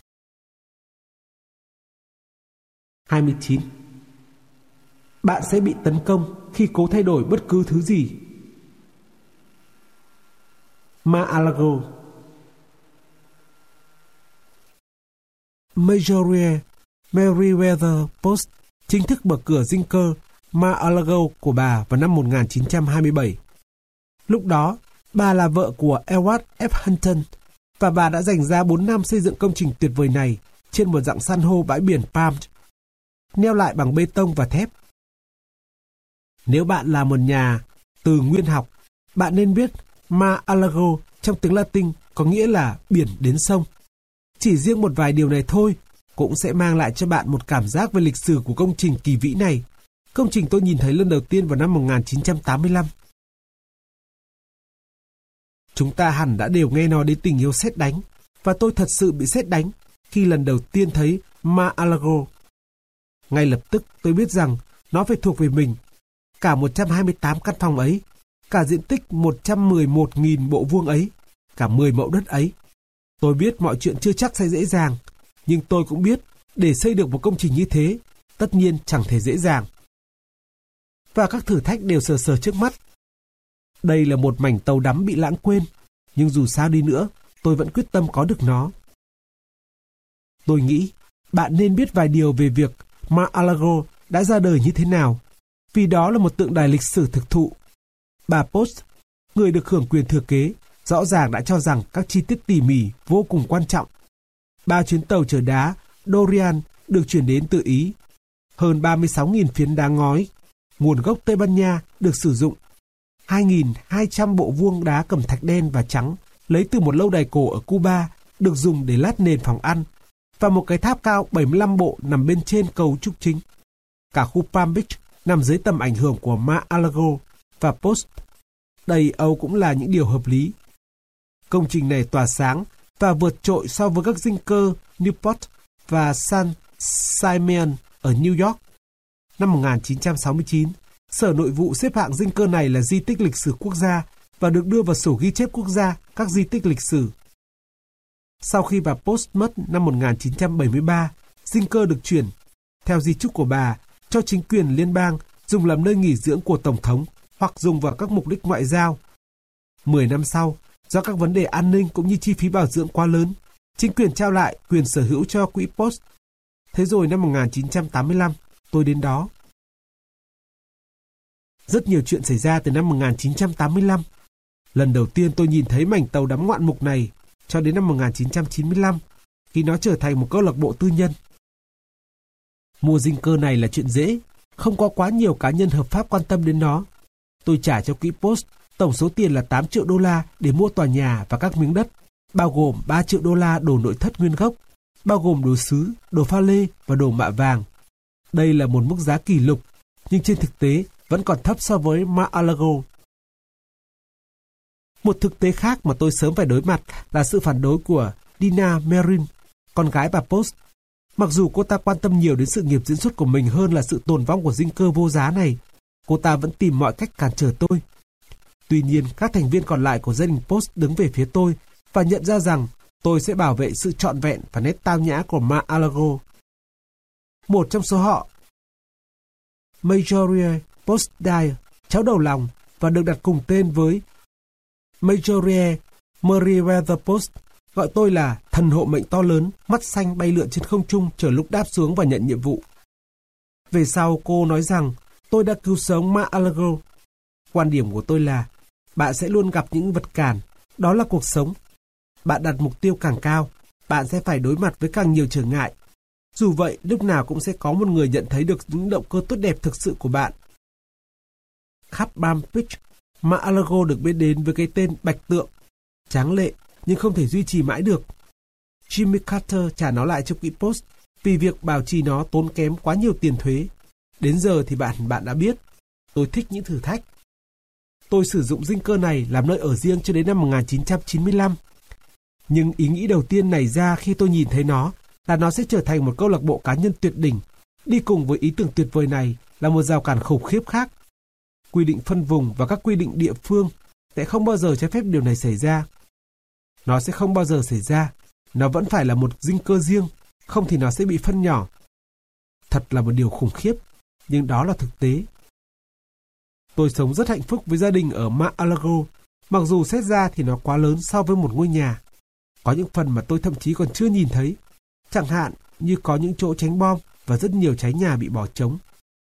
hai mươi chín. Bạn sẽ bị tấn công khi cố thay đổi bất cứ thứ gì. Mar-a-Lago. Marjorie Merriweather Post chính thức mở cửa dinh cơ Mar-a-Lago của bà vào năm một nghìn chín trăm hai mươi bảy. Lúc đó, bà là vợ của Edward F. Hunton và bà đã dành ra bốn năm xây dựng công trình tuyệt vời này trên một dặng san hô bãi biển Palm, neo lại bằng bê tông và thép. Nếu bạn là một nhà từ nguyên học, bạn nên biết Mar-a-Lago trong tiếng Latin có nghĩa là biển đến sông. Chỉ riêng một vài điều này thôi cũng sẽ mang lại cho bạn một cảm giác về lịch sử của công trình kỳ vĩ này. Công trình tôi nhìn thấy lần đầu tiên vào năm một nghìn chín trăm tám mươi lăm. Chúng ta hẳn đã đều nghe nói đến tình yêu sét đánh, và tôi thật sự bị sét đánh khi lần đầu tiên thấy Mar-a-Lago. Ngay lập tức tôi biết rằng nó phải thuộc về mình. Cả một trăm hai mươi tám căn phòng ấy, cả diện tích một trăm mười một nghìn bộ vuông ấy, cả mười mẫu đất ấy. Tôi biết mọi chuyện chưa chắc sẽ dễ dàng, nhưng tôi cũng biết để xây được một công trình như thế, tất nhiên chẳng thể dễ dàng. Và các thử thách đều sờ sờ trước mắt. Đây là một mảnh tàu đắm bị lãng quên, nhưng dù sao đi nữa, tôi vẫn quyết tâm có được nó. Tôi nghĩ bạn nên biết vài điều về việc Mar-a-Lago đã ra đời như thế nào, vì đó là một tượng đài lịch sử thực thụ. Bà Post, người được hưởng quyền thừa kế, rõ ràng đã cho rằng các chi tiết tỉ mỉ vô cùng quan trọng. Ba chuyến tàu chở đá Dorian được chuyển đến từ Ý. Hơn ba mươi sáu nghìn phiến đá ngói, nguồn gốc Tây Ban Nha được sử dụng. hai nghìn hai trăm bộ vuông đá cẩm thạch đen và trắng lấy từ một lâu đài cổ ở Cuba được dùng để lát nền phòng ăn, và một cái tháp cao bảy mươi lăm bộ nằm bên trên cấu trúc chính. Cả khu Palm Beach nằm dưới tầm ảnh hưởng của Mar-a-Lago và Post. Đây Âu cũng là những điều hợp lý. Công trình này tỏa sáng và vượt trội so với các dinh cơ Newport và San Simeon ở New York. Năm một nghìn chín trăm sáu mươi chín, Sở Nội vụ xếp hạng dinh cơ này là di tích lịch sử quốc gia và được đưa vào sổ ghi chép quốc gia các di tích lịch sử. Sau khi bà Post mất năm một nghìn chín trăm bảy mươi ba, dinh cơ được chuyển, theo di chúc của bà, cho chính quyền liên bang dùng làm nơi nghỉ dưỡng của Tổng thống hoặc dùng vào các mục đích ngoại giao. Mười năm sau, do các vấn đề an ninh cũng như chi phí bảo dưỡng quá lớn, chính quyền trao lại quyền sở hữu cho quỹ Post. Thế rồi năm một nghìn chín trăm tám mươi lăm, tôi đến đó. Rất nhiều chuyện xảy ra từ năm một nghìn chín trăm tám mươi lăm. Lần đầu tiên tôi nhìn thấy mảnh tàu đắm ngoạn mục này cho đến năm một nghìn chín trăm chín mươi lăm, khi nó trở thành một câu lạc bộ tư nhân. Mua dinh cơ này là chuyện dễ, không có quá nhiều cá nhân hợp pháp quan tâm đến nó. Tôi trả cho quỹ Post tổng số tiền là tám triệu đô la để mua tòa nhà và các miếng đất, bao gồm ba triệu đô la đồ nội thất nguyên gốc, bao gồm đồ sứ, đồ pha lê và đồ mạ vàng. Đây là một mức giá kỷ lục, nhưng trên thực tế vẫn còn thấp so với Mar-a-Lago. Một thực tế khác mà tôi sớm phải đối mặt là sự phản đối của Dina Merin, con gái bà Post. Mặc dù cô ta quan tâm nhiều đến sự nghiệp diễn xuất của mình hơn là sự tồn vong của dinh cơ vô giá này, cô ta vẫn tìm mọi cách cản trở tôi. Tuy nhiên, các thành viên còn lại của gia đình Post đứng về phía tôi và nhận ra rằng tôi sẽ bảo vệ sự trọn vẹn và nét tao nhã của Mar-a-Lago. Một trong số họ, Marjorie Postdire, cháu đầu lòng và được đặt cùng tên với Marjorie Merriweather Post, gọi tôi là thần hộ mệnh to lớn, mắt xanh bay lượn trên không trung chờ lúc đáp xuống và nhận nhiệm vụ. Về sau cô nói rằng tôi đã cứu sống Mar-a-Lago. Quan điểm của tôi là bạn sẽ luôn gặp những vật cản, đó là cuộc sống. Bạn đặt mục tiêu càng cao, bạn sẽ phải đối mặt với càng nhiều trở ngại. Dù vậy, lúc nào cũng sẽ có một người nhận thấy được những động cơ tốt đẹp thực sự của bạn. Khắp Palm Beach, Mar-a-Lago được biết đến với cái tên Bạch Tượng, tráng lệ nhưng không thể duy trì mãi được. Jimmy Carter trả nó lại cho quỹ Post vì việc bảo trì nó tốn kém quá nhiều tiền thuế. Đến giờ thì bạn bạn đã biết, tôi thích những thử thách. Tôi sử dụng dinh cơ này làm nơi ở riêng cho đến năm một nghìn chín trăm chín mươi lăm. Nhưng ý nghĩ đầu tiên nảy ra khi tôi nhìn thấy nó là nó sẽ trở thành một câu lạc bộ cá nhân tuyệt đỉnh. Đi cùng với ý tưởng tuyệt vời này là một rào cản khủng khiếp khác. Quy định phân vùng và các quy định địa phương sẽ không bao giờ cho phép điều này xảy ra. Nó sẽ không bao giờ xảy ra. Nó vẫn phải là một dinh cơ riêng, không thì nó sẽ bị phân nhỏ. Thật là một điều khủng khiếp, nhưng đó là thực tế. Tôi sống rất hạnh phúc với gia đình ở Mar-a-Lago, mặc dù xét ra thì nó quá lớn so với một ngôi nhà. Có những phần mà tôi thậm chí còn chưa nhìn thấy, chẳng hạn như có những chỗ tránh bom và rất nhiều trái nhà bị bỏ trống.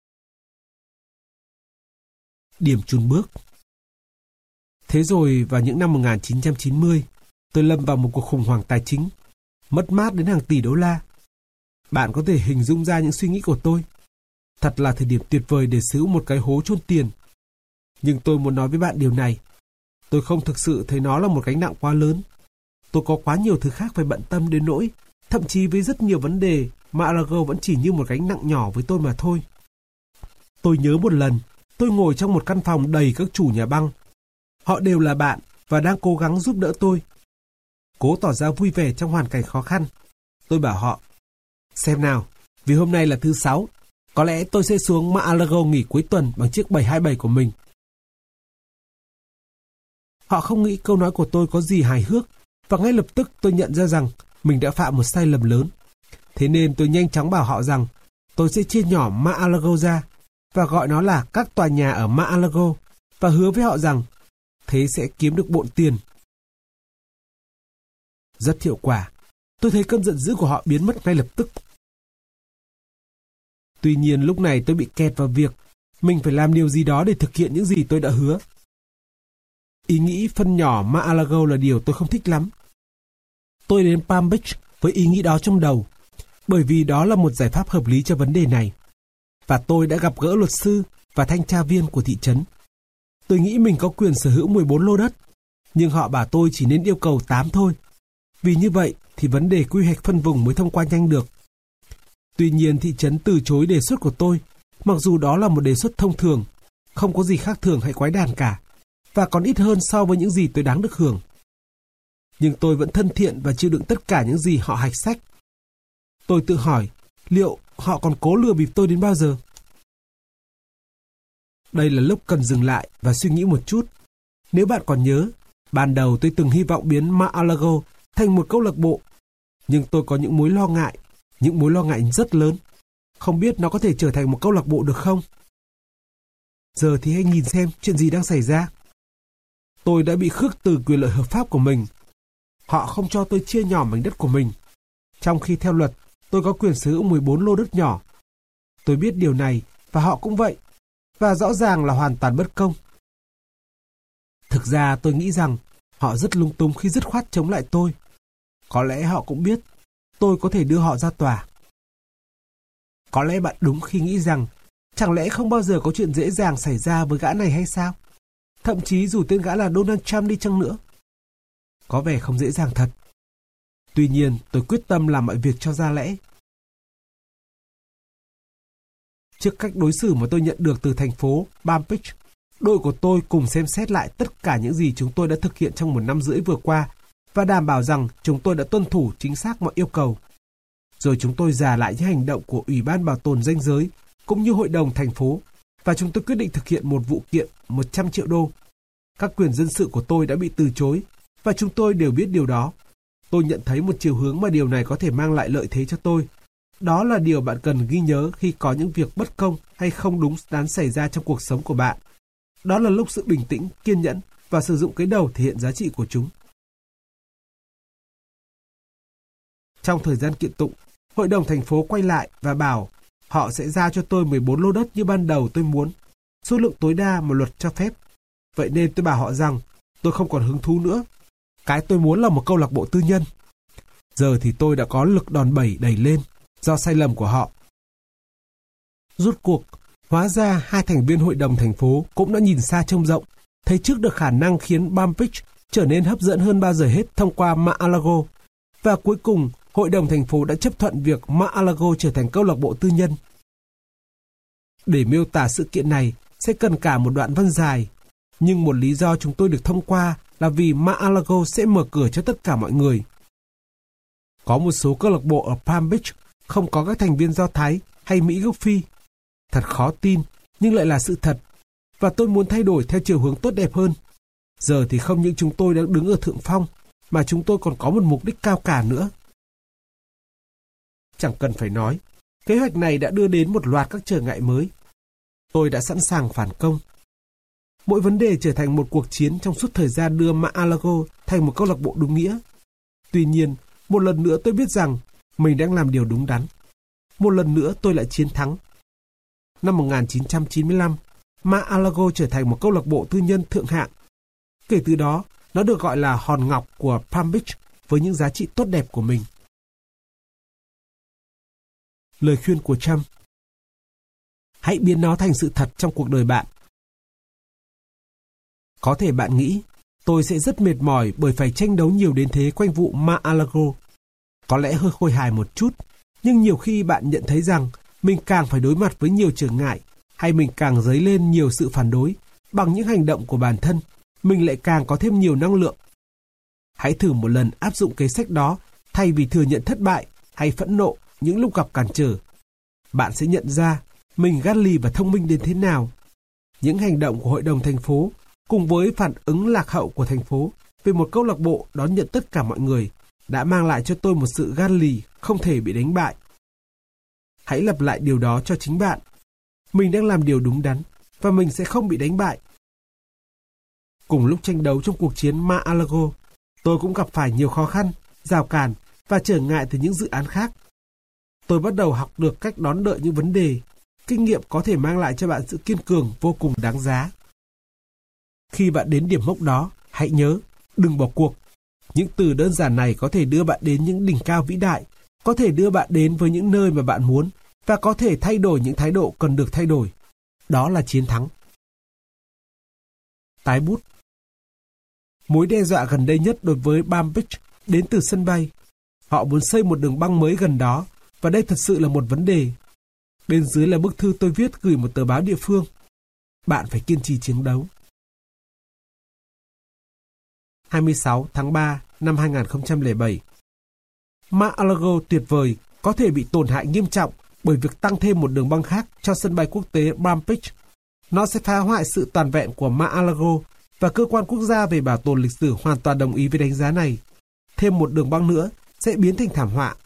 Điểm chùn bước. Thế rồi vào những năm một nghìn chín trăm chín mươi, tôi lâm vào một cuộc khủng hoảng tài chính, mất mát đến hàng tỷ đô la. Bạn có thể hình dung ra những suy nghĩ của tôi. Thật là thời điểm tuyệt vời để sở hữu một cái hố chôn tiền. Nhưng tôi muốn nói với bạn điều này. Tôi không thực sự thấy nó là một gánh nặng quá lớn. Tôi có quá nhiều thứ khác phải bận tâm đến nỗi, thậm chí với rất nhiều vấn đề, Mar-a-Lago vẫn chỉ như một gánh nặng nhỏ với tôi mà thôi. Tôi nhớ một lần, tôi ngồi trong một căn phòng đầy các chủ nhà băng. Họ đều là bạn và đang cố gắng giúp đỡ tôi. Cố tỏ ra vui vẻ trong hoàn cảnh khó khăn. Tôi bảo họ, xem nào, vì hôm nay là thứ sáu, có lẽ tôi sẽ xuống Mar-a-Lago nghỉ cuối tuần bằng chiếc bảy hai bảy của mình. Họ không nghĩ câu nói của tôi có gì hài hước, và ngay lập tức tôi nhận ra rằng mình đã phạm một sai lầm lớn. Thế nên tôi nhanh chóng bảo họ rằng tôi sẽ chia nhỏ Mar-a-Lago ra và gọi nó là các tòa nhà ở Mar-a-Lago và hứa với họ rằng thế sẽ kiếm được bộn tiền. Rất hiệu quả. Tôi thấy cơn giận dữ của họ biến mất ngay lập tức. Tuy nhiên lúc này tôi bị kẹt vào việc mình phải làm điều gì đó để thực hiện những gì tôi đã hứa. Ý nghĩ phân nhỏ Mar-a-Lago là điều tôi không thích lắm. Tôi đến Palm Beach với ý nghĩ đó trong đầu, bởi vì đó là một giải pháp hợp lý cho vấn đề này. Và tôi đã gặp gỡ luật sư và thanh tra viên của thị trấn. Tôi nghĩ mình có quyền sở hữu mười bốn lô đất, nhưng họ bảo tôi chỉ nên yêu cầu tám thôi. Vì như vậy thì vấn đề quy hoạch phân vùng mới thông qua nhanh được. Tuy nhiên thị trấn từ chối đề xuất của tôi, mặc dù đó là một đề xuất thông thường, không có gì khác thường hay quái đản cả, và còn ít hơn so với những gì tôi đáng được hưởng. Nhưng tôi vẫn thân thiện và chịu đựng tất cả những gì họ hạch sách. Tôi tự hỏi, liệu họ còn cố lừa bịp tôi đến bao giờ? Đây là lúc cần dừng lại và suy nghĩ một chút. Nếu bạn còn nhớ, ban đầu tôi từng hy vọng biến Mar-a-Lago thành một câu lạc bộ. Nhưng tôi có những mối lo ngại, những mối lo ngại rất lớn. Không biết nó có thể trở thành một câu lạc bộ được không? Giờ thì hãy nhìn xem chuyện gì đang xảy ra. Tôi đã bị khước từ quyền lợi hợp pháp của mình. Họ không cho tôi chia nhỏ mảnh đất của mình. Trong khi theo luật, tôi có quyền sở hữu mười bốn lô đất nhỏ. Tôi biết điều này và họ cũng vậy. Và rõ ràng là hoàn toàn bất công. Thực ra tôi nghĩ rằng họ rất lung tung khi dứt khoát chống lại tôi. Có lẽ họ cũng biết tôi có thể đưa họ ra tòa. Có lẽ bạn đúng khi nghĩ rằng chẳng lẽ không bao giờ có chuyện dễ dàng xảy ra với gã này hay sao? Thậm chí dù tên gã là Donald Trump đi chăng nữa. Có vẻ không dễ dàng thật. Tuy nhiên tôi quyết tâm làm mọi việc cho ra lẽ. Trước cách đối xử mà tôi nhận được từ thành phố Palm Beach, đội của tôi cùng xem xét lại tất cả những gì chúng tôi đã thực hiện trong một năm rưỡi vừa qua và đảm bảo rằng chúng tôi đã tuân thủ chính xác mọi yêu cầu. Rồi chúng tôi rà lại những hành động của Ủy ban Bảo tồn Ranh giới cũng như Hội đồng thành phố và chúng tôi quyết định thực hiện một vụ kiện một trăm triệu đô. Các quyền dân sự của tôi đã bị từ chối và chúng tôi đều biết điều đó. Tôi nhận thấy một chiều hướng mà điều này có thể mang lại lợi thế cho tôi. Đó là điều bạn cần ghi nhớ khi có những việc bất công hay không đúng đắn xảy ra trong cuộc sống của bạn. Đó là lúc sự bình tĩnh, kiên nhẫn và sử dụng cái đầu thể hiện giá trị của chúng. Trong thời gian kiện tụng, Hội đồng thành phố quay lại và bảo họ sẽ giao cho tôi mười bốn lô đất như ban đầu tôi muốn, số lượng tối đa mà luật cho phép. Vậy nên tôi bảo họ rằng tôi không còn hứng thú nữa. Cái tôi muốn là một câu lạc bộ tư nhân. Giờ thì tôi đã có lực đòn bẩy đẩy lên do sai lầm của họ. Rút cuộc, hóa ra hai thành viên hội đồng thành phố cũng đã nhìn xa trông rộng, thấy trước được khả năng khiến Palm Beach trở nên hấp dẫn hơn bao giờ hết thông qua Mar-a-Lago. Và cuối cùng, hội đồng thành phố đã chấp thuận việc Mar-a-Lago trở thành câu lạc bộ tư nhân. Để miêu tả sự kiện này sẽ cần cả một đoạn văn dài, nhưng một lý do chúng tôi được thông qua là vì Mar-a-Lago sẽ mở cửa cho tất cả mọi người. Có một số câu lạc bộ ở Palm Beach không có các thành viên Do Thái hay Mỹ gốc Phi. Thật khó tin, nhưng lại là sự thật. Và tôi muốn thay đổi theo chiều hướng tốt đẹp hơn. Giờ thì không những chúng tôi đang đứng ở thượng phong, mà chúng tôi còn có một mục đích cao cả nữa. Chẳng cần phải nói, kế hoạch này đã đưa đến một loạt các trở ngại mới. Tôi đã sẵn sàng phản công. Mỗi vấn đề trở thành một cuộc chiến trong suốt thời gian đưa Mar-a-Lago thành một câu lạc bộ đúng nghĩa. Tuy nhiên, một lần nữa tôi biết rằng mình đang làm điều đúng đắn. Một lần nữa tôi lại chiến thắng. Năm một nghìn chín trăm chín mươi lăm, Mar-a-Lago trở thành một câu lạc bộ tư nhân thượng hạng. Kể từ đó, nó được gọi là hòn ngọc của Palm Beach với những giá trị tốt đẹp của mình. Lời khuyên của Trump: hãy biến nó thành sự thật trong cuộc đời bạn. Có thể bạn nghĩ, tôi sẽ rất mệt mỏi bởi phải tranh đấu nhiều đến thế quanh vụ Mar-a-Lago. Có lẽ hơi khôi hài một chút, nhưng nhiều khi bạn nhận thấy rằng mình càng phải đối mặt với nhiều trở ngại, hay mình càng dấy lên nhiều sự phản đối, bằng những hành động của bản thân, mình lại càng có thêm nhiều năng lượng. Hãy thử một lần áp dụng kế sách đó thay vì thừa nhận thất bại hay phẫn nộ những lúc gặp cản trở. Bạn sẽ nhận ra mình gan lì và thông minh đến thế nào. Những hành động của hội đồng thành phố cùng với phản ứng lạc hậu của thành phố về một câu lạc bộ đón nhận tất cả mọi người đã mang lại cho tôi một sự gan lì không thể bị đánh bại. Hãy lặp lại điều đó cho chính bạn. Mình đang làm điều đúng đắn và mình sẽ không bị đánh bại. Cùng lúc tranh đấu trong cuộc chiến Mar-a-Lago, tôi cũng gặp phải nhiều khó khăn, rào cản và trở ngại từ những dự án khác. Tôi bắt đầu học được cách đón đợi những vấn đề. Kinh nghiệm có thể mang lại cho bạn sự kiên cường vô cùng đáng giá. Khi bạn đến điểm mốc đó, hãy nhớ, đừng bỏ cuộc. Những từ đơn giản này có thể đưa bạn đến những đỉnh cao vĩ đại, có thể đưa bạn đến với những nơi mà bạn muốn và có thể thay đổi những thái độ cần được thay đổi. Đó là chiến thắng. Tái bút. Mối đe dọa gần đây nhất đối với Palm Beach đến từ sân bay. Họ muốn xây một đường băng mới gần đó và đây thật sự là một vấn đề. Bên dưới là bức thư tôi viết gửi một tờ báo địa phương. Bạn phải kiên trì chiến đấu. hai mươi sáu tháng ba năm hai nghìn không trăm lẻ bảy. Mar-a-Lago tuyệt vời có thể bị tổn hại nghiêm trọng bởi việc tăng thêm một đường băng khác cho sân bay quốc tế Palm Beach. Nó sẽ phá hoại sự toàn vẹn của Mar-a-Lago và cơ quan quốc gia về bảo tồn lịch sử hoàn toàn đồng ý với đánh giá này. Thêm một đường băng nữa sẽ biến thành thảm họa.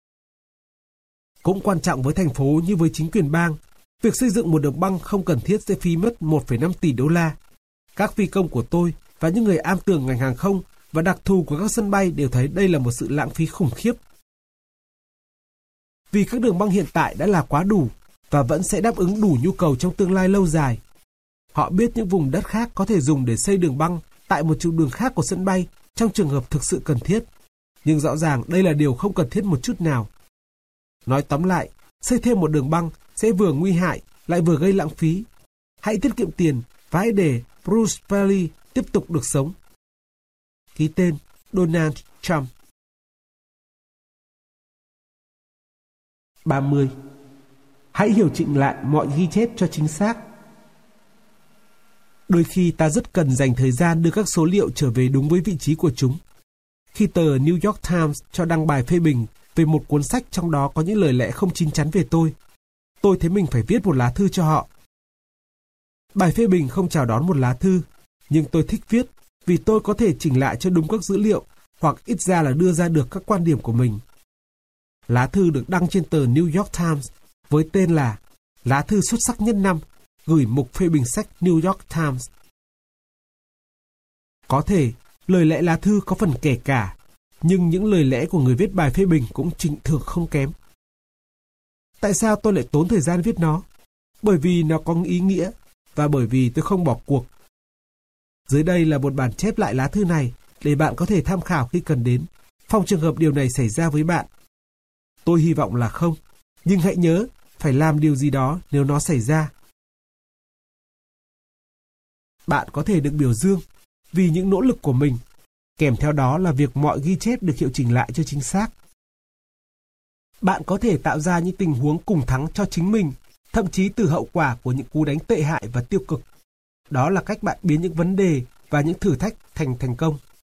Cũng quan trọng với thành phố như với chính quyền bang, việc xây dựng một đường băng không cần thiết sẽ phí mất một phẩy năm tỷ đô la. Các phi công của tôi và những người am tường ngành hàng không và đặc thù của các sân bay đều thấy đây là một sự lãng phí khủng khiếp. Vì các đường băng hiện tại đã là quá đủ và vẫn sẽ đáp ứng đủ nhu cầu trong tương lai lâu dài. Họ biết những vùng đất khác có thể dùng để xây đường băng tại một trục đường khác của sân bay trong trường hợp thực sự cần thiết. Nhưng rõ ràng đây là điều không cần thiết một chút nào. Nói tóm lại, xây thêm một đường băng sẽ vừa nguy hại lại vừa gây lãng phí. Hãy tiết kiệm tiền và hãy để Bruce Perry tiếp tục được sống. Ký tên Donald Trump. ba mươi. Hãy hiểu chỉnh lại mọi ghi chép cho chính xác. Đôi khi ta rất cần dành thời gian đưa các số liệu trở về đúng với vị trí của chúng. Khi tờ New York Times cho đăng bài phê bình về một cuốn sách trong đó có những lời lẽ không chín chắn về tôi, tôi thấy mình phải viết một lá thư cho họ. Bài phê bình không chào đón một lá thư, nhưng tôi thích viết vì tôi có thể chỉnh lại cho đúng các dữ liệu hoặc ít ra là đưa ra được các quan điểm của mình. Lá thư được đăng trên tờ New York Times với tên là Lá thư xuất sắc nhất năm gửi mục phê bình sách New York Times. Có thể lời lẽ lá thư có phần kể cả, nhưng những lời lẽ của người viết bài phê bình cũng trịnh thượng không kém. Tại sao tôi lại tốn thời gian viết nó? Bởi vì nó có ý nghĩa và bởi vì tôi không bỏ cuộc. Dưới đây là một bản chép lại lá thư này để bạn có thể tham khảo khi cần đến, phòng trường hợp điều này xảy ra với bạn. Tôi hy vọng là không, nhưng hãy nhớ phải làm điều gì đó nếu nó xảy ra. Bạn có thể được biểu dương vì những nỗ lực của mình, kèm theo đó là việc mọi ghi chép được hiệu chỉnh lại cho chính xác. Bạn có thể tạo ra những tình huống cùng thắng cho chính mình, thậm chí từ hậu quả của những cú đánh tệ hại và tiêu cực. Đó là cách bạn biến những vấn đề và những thử thách thành thành công.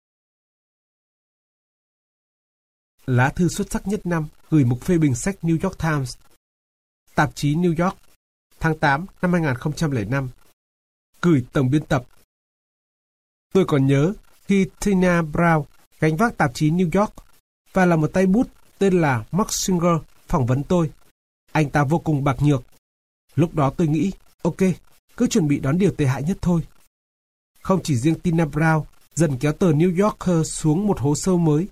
Lá thư xuất sắc nhất năm gửi mục phê bình sách New York Times, tạp chí New York, tháng tám năm hai nghìn không trăm lẻ năm. Gửi tổng biên tập. Tôi còn nhớ khi Tina Brown gánh vác tạp chí New York và là một tay bút tên là Mark Singer phỏng vấn tôi. Anh ta vô cùng bạc nhược. Lúc đó tôi nghĩ, ok, cứ chuẩn bị đón điều tệ hại nhất thôi. Không chỉ riêng Tina Brown dần kéo tờ New Yorker xuống một hố sâu mới.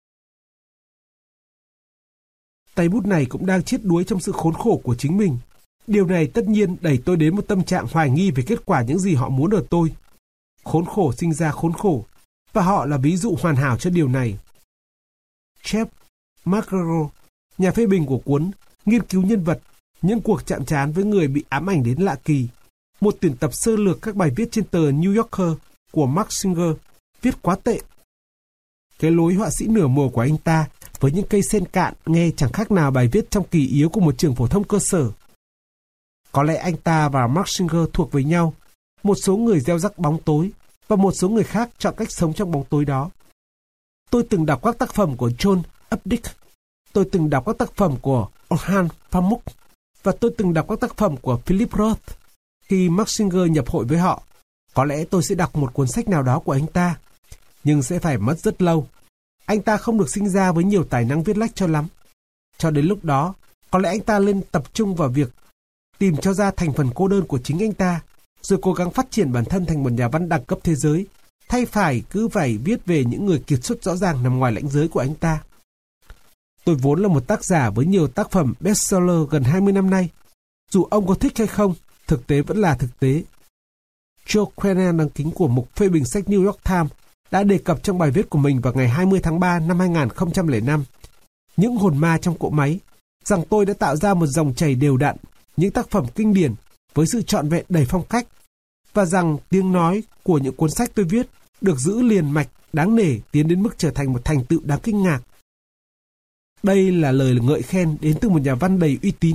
Tay bút này cũng đang chết đuối trong sự khốn khổ của chính mình. Điều này tất nhiên đẩy tôi đến một tâm trạng hoài nghi về kết quả những gì họ muốn ở tôi. Khốn khổ sinh ra khốn khổ, và họ là ví dụ hoàn hảo cho điều này. Jeff McGregor, nhà phê bình của cuốn Nghiên cứu nhân vật, những cuộc chạm trán với người bị ám ảnh đến lạ kỳ, một tuyển tập sơ lược các bài viết trên tờ New Yorker của Mark Singer, viết quá tệ. Cái lối họa sĩ nửa mùa của anh ta với những cây sen cạn nghe chẳng khác nào bài viết trong kỳ yếu của một trường phổ thông cơ sở. Có lẽ anh ta và Mark Singer thuộc với nhau, một số người gieo rắc bóng tối và một số người khác chọn cách sống trong bóng tối đó. Tôi từng đọc các tác phẩm của John Updike, tôi từng đọc các tác phẩm của Orhan Pamuk và tôi từng đọc các tác phẩm của Philip Roth. Khi Mark Singer nhập hội với họ, có lẽ tôi sẽ đọc một cuốn sách nào đó của anh ta, nhưng sẽ phải mất rất lâu. Anh ta không được sinh ra với nhiều tài năng viết lách cho lắm. Cho đến lúc đó, có lẽ anh ta nên tập trung vào việc tìm cho ra thành phần cô đơn của chính anh ta, rồi cố gắng phát triển bản thân thành một nhà văn đẳng cấp thế giới, thay phải cứ phải viết về những người kiệt xuất rõ ràng nằm ngoài lãnh giới của anh ta. Tôi vốn là một tác giả với nhiều tác phẩm bestseller gần hai mươi năm nay. Dù ông có thích hay không, thực tế vẫn là thực tế. Joe Quennan đáng kính của mục phê bình sách New York Times đã đề cập trong bài viết của mình vào ngày hai mươi tháng ba năm hai nghìn không trăm lẻ năm, Những hồn ma trong cỗ máy, rằng tôi đã tạo ra một dòng chảy đều đặn, những tác phẩm kinh điển với sự trọn vẹn đầy phong cách, và rằng tiếng nói của những cuốn sách tôi viết được giữ liền mạch, đáng nể tiến đến mức trở thành một thành tựu đáng kinh ngạc. Đây là lời ngợi khen đến từ một nhà văn đầy uy tín.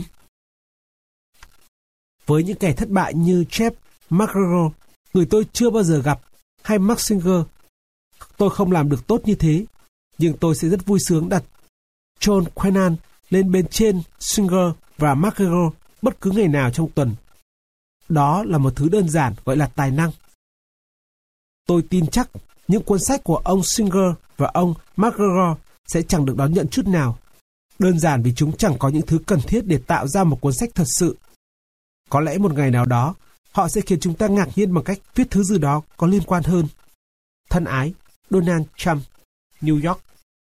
Với những kẻ thất bại như Jeff McGregor, người tôi chưa bao giờ gặp, hay Mark Singer, tôi không làm được tốt như thế, nhưng tôi sẽ rất vui sướng đặt John Quennan lên bên trên Singer và McGregor bất cứ ngày nào trong tuần. Đó là một thứ đơn giản gọi là tài năng. Tôi tin chắc những cuốn sách của ông Singer và ông McGregor sẽ chẳng được đón nhận chút nào, đơn giản vì chúng chẳng có những thứ cần thiết để tạo ra một cuốn sách thật sự. Có lẽ một ngày nào đó, họ sẽ khiến chúng ta ngạc nhiên bằng cách viết thứ gì đó có liên quan hơn. Thân ái, Donald Trump, New York.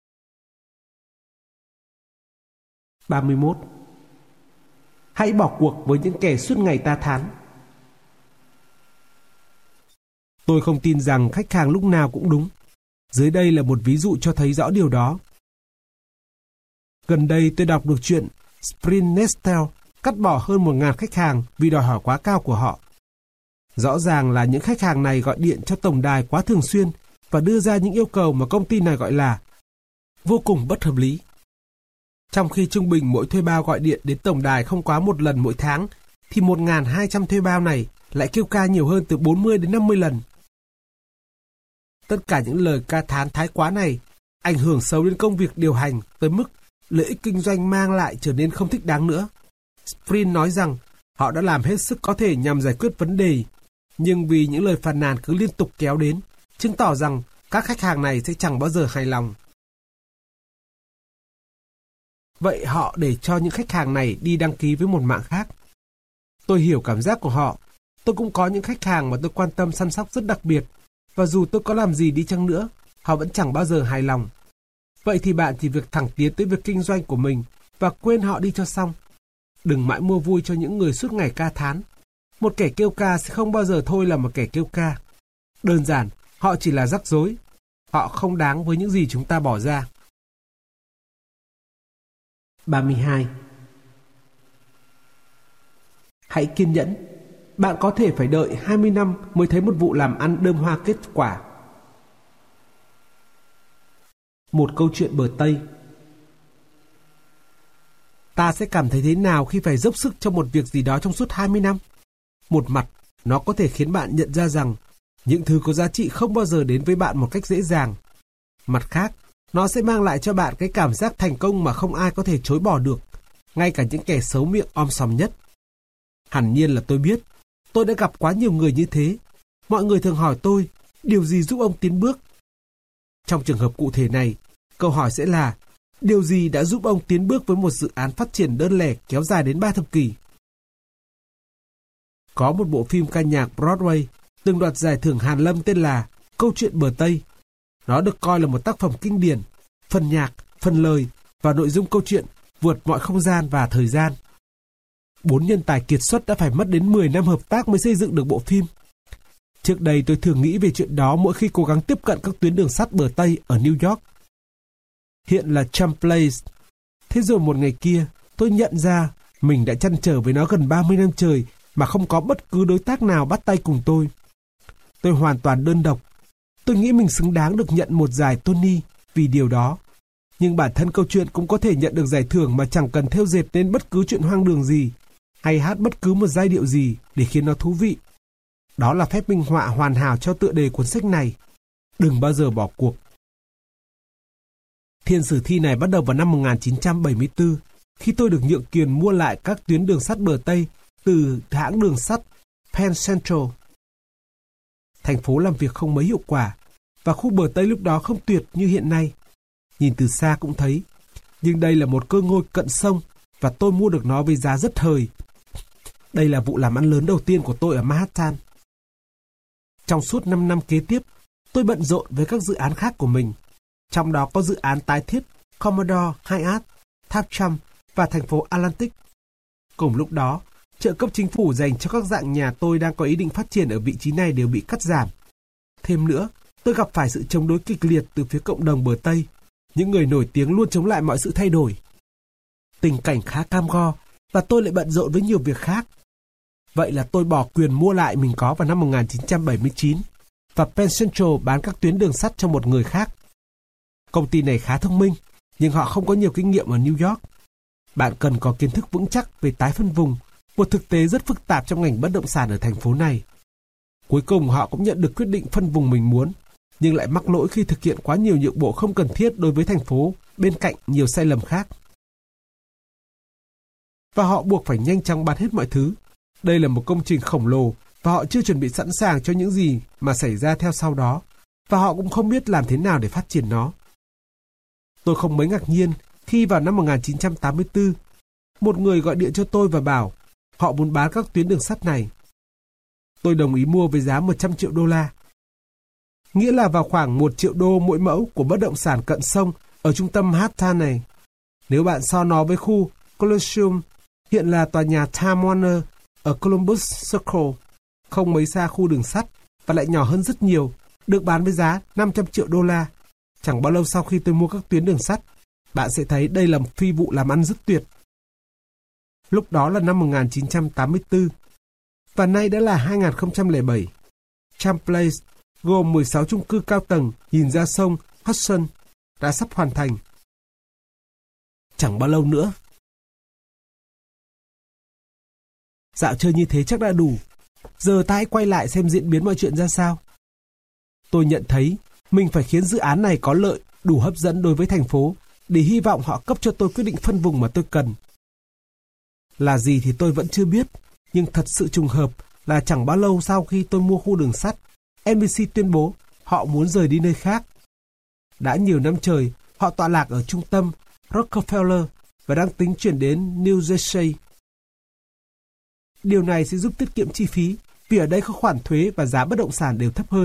ba mươi mốt. Hãy bỏ cuộc với những kẻ suốt ngày ta thán. Tôi không tin rằng khách hàng lúc nào cũng đúng. Dưới đây là một ví dụ cho thấy rõ điều đó. Gần đây tôi đọc được chuyện Sprint Nestle cắt bỏ hơn một nghìn khách hàng vì đòi hỏi quá cao của họ. Rõ ràng là những khách hàng này gọi điện cho tổng đài quá thường xuyên và đưa ra những yêu cầu mà công ty này gọi là vô cùng bất hợp lý. Trong khi trung bình mỗi thuê bao gọi điện đến tổng đài không quá một lần mỗi tháng, thì một nghìn hai trăm thuê bao này lại kêu ca nhiều hơn từ bốn mươi đến năm mươi lần. Tất cả những lời ca thán thái quá này ảnh hưởng xấu đến công việc điều hành tới mức lợi ích kinh doanh mang lại trở nên không thích đáng nữa. Sprint nói rằng họ đã làm hết sức có thể nhằm giải quyết vấn đề, nhưng vì những lời phàn nàn cứ liên tục kéo đến, chứng tỏ rằng các khách hàng này sẽ chẳng bao giờ hài lòng. Vậy họ để cho những khách hàng này đi đăng ký với một mạng khác. Tôi hiểu cảm giác của họ. Tôi cũng có những khách hàng mà tôi quan tâm săn sóc rất đặc biệt, và dù tôi có làm gì đi chăng nữa, họ vẫn chẳng bao giờ hài lòng. Vậy thì bạn chỉ việc thẳng tiến tới việc kinh doanh của mình và quên họ đi cho xong. Đừng mãi mua vui cho những người suốt ngày ca thán. Một kẻ kêu ca sẽ không bao giờ thôi là một kẻ kêu ca. Đơn giản, họ chỉ là rắc rối. Họ không đáng với những gì chúng ta bỏ ra. ba mươi hai. Hãy kiên nhẫn. Bạn có thể phải đợi hai mươi năm mới thấy một vụ làm ăn đơm hoa kết quả. Một câu chuyện bờ Tây. Ta sẽ cảm thấy thế nào khi phải dốc sức cho một việc gì đó trong suốt hai mươi năm? Một mặt, nó có thể khiến bạn nhận ra rằng những thứ có giá trị không bao giờ đến với bạn một cách dễ dàng. Mặt khác, nó sẽ mang lại cho bạn cái cảm giác thành công mà không ai có thể chối bỏ được, ngay cả những kẻ xấu miệng om sòm nhất. Hẳn nhiên là tôi biết, tôi đã gặp quá nhiều người như thế. Mọi người thường hỏi tôi, điều gì giúp ông tiến bước? Trong trường hợp cụ thể này, câu hỏi sẽ là, điều gì đã giúp ông tiến bước với một dự án phát triển đơn lẻ kéo dài đến ba thập kỷ? Có một bộ phim ca nhạc Broadway từng đoạt giải thưởng Hàn Lâm tên là Câu chuyện bờ Tây. Nó được coi là một tác phẩm kinh điển, phần nhạc, phần lời và nội dung câu chuyện vượt mọi không gian và thời gian. Bốn nhân tài kiệt xuất đã phải mất đến mười năm hợp tác mới xây dựng được bộ phim. Trước đây tôi thường nghĩ về chuyện đó mỗi khi cố gắng tiếp cận các tuyến đường sắt bờ Tây ở New York. Hiện là Trump Place. Thế rồi một ngày kia, tôi nhận ra mình đã trăn trở với nó gần ba mươi năm trời mà không có bất cứ đối tác nào bắt tay cùng tôi. Tôi hoàn toàn đơn độc. Tôi nghĩ mình xứng đáng được nhận một giải Tony vì điều đó. Nhưng bản thân câu chuyện cũng có thể nhận được giải thưởng mà chẳng cần thêu dệt nên bất cứ chuyện hoang đường gì, hay hát bất cứ một giai điệu gì để khiến nó thú vị. Đó là phép minh họa hoàn hảo cho tựa đề cuốn sách này. Đừng bao giờ bỏ cuộc. Thiên sử thi này bắt đầu vào năm một nghìn chín trăm bảy mươi tư, khi tôi được nhượng quyền mua lại các tuyến đường sắt bờ Tây từ hãng đường sắt Penn Central. Thành phố làm việc không mấy hiệu quả, và khu bờ Tây lúc đó không tuyệt như hiện nay. Nhìn từ xa cũng thấy, nhưng đây là một cơ ngơi cận sông, và tôi mua được nó với giá rất hời. Đây là vụ làm ăn lớn đầu tiên của tôi ở Manhattan. Trong suốt năm năm kế tiếp, tôi bận rộn với các dự án khác của mình. Trong đó có dự án tái thiết Commodore Hyatt, Tháp Trump và thành phố Atlantic. Cùng lúc đó, trợ cấp chính phủ dành cho các dạng nhà tôi đang có ý định phát triển ở vị trí này đều bị cắt giảm. Thêm nữa, tôi gặp phải sự chống đối kịch liệt từ phía cộng đồng bờ Tây. Những người nổi tiếng luôn chống lại mọi sự thay đổi. Tình cảnh khá cam go, và tôi lại bận rộn với nhiều việc khác. Vậy là tôi bỏ quyền mua lại mình có vào năm một nghìn chín trăm bảy mươi chín, và Penn Central bán các tuyến đường sắt cho một người khác. Công ty này khá thông minh, nhưng họ không có nhiều kinh nghiệm ở New York. Bạn cần có kiến thức vững chắc về tái phân vùng, một thực tế rất phức tạp trong ngành bất động sản ở thành phố này. Cuối cùng họ cũng nhận được quyết định phân vùng mình muốn, nhưng lại mắc lỗi khi thực hiện quá nhiều nhượng bộ không cần thiết đối với thành phố bên cạnh nhiều sai lầm khác. Và họ buộc phải nhanh chóng bán hết mọi thứ. Đây là một công trình khổng lồ và họ chưa chuẩn bị sẵn sàng cho những gì mà xảy ra theo sau đó, và họ cũng không biết làm thế nào để phát triển nó. Tôi không mấy ngạc nhiên khi vào năm một nghìn chín trăm tám mươi tư, một người gọi điện cho tôi và bảo họ muốn bán các tuyến đường sắt này. Tôi đồng ý mua với giá một trăm triệu đô la. Nghĩa là vào khoảng một triệu đô mỗi mẫu của bất động sản cận sông ở trung tâm Manhattan này. Nếu bạn so nó với khu Colosseum, hiện là tòa nhà Time Warner ở Columbus Circle, không mấy xa khu đường sắt và lại nhỏ hơn rất nhiều, được bán với giá năm trăm triệu đô la. Chẳng bao lâu sau khi tôi mua các tuyến đường sắt, bạn sẽ thấy đây là một phi vụ làm ăn rất tuyệt. Lúc đó là năm một nghìn chín trăm tám mươi tư, và nay đã là hai nghìn không trăm lẻ bảy. Trump Place gồm mười sáu chung cư cao tầng nhìn ra sông Hudson đã sắp hoàn thành. Chẳng bao lâu nữa. Dạo chơi như thế chắc đã đủ. Giờ ta hãy quay lại xem diễn biến mọi chuyện ra sao. Tôi nhận thấy mình phải khiến dự án này có lợi, đủ hấp dẫn đối với thành phố, để hy vọng họ cấp cho tôi quyết định phân vùng mà tôi cần. Là gì thì tôi vẫn chưa biết, nhưng thật sự trùng hợp là chẳng bao lâu sau khi tôi mua khu đường sắt, en bê xê tuyên bố họ muốn rời đi nơi khác. Đã nhiều năm trời, họ tọa lạc ở trung tâm Rockefeller và đang tính chuyển đến New Jersey. Điều này sẽ giúp tiết kiệm chi phí, vì ở đây có khoản thuế và giá bất động sản đều thấp hơn.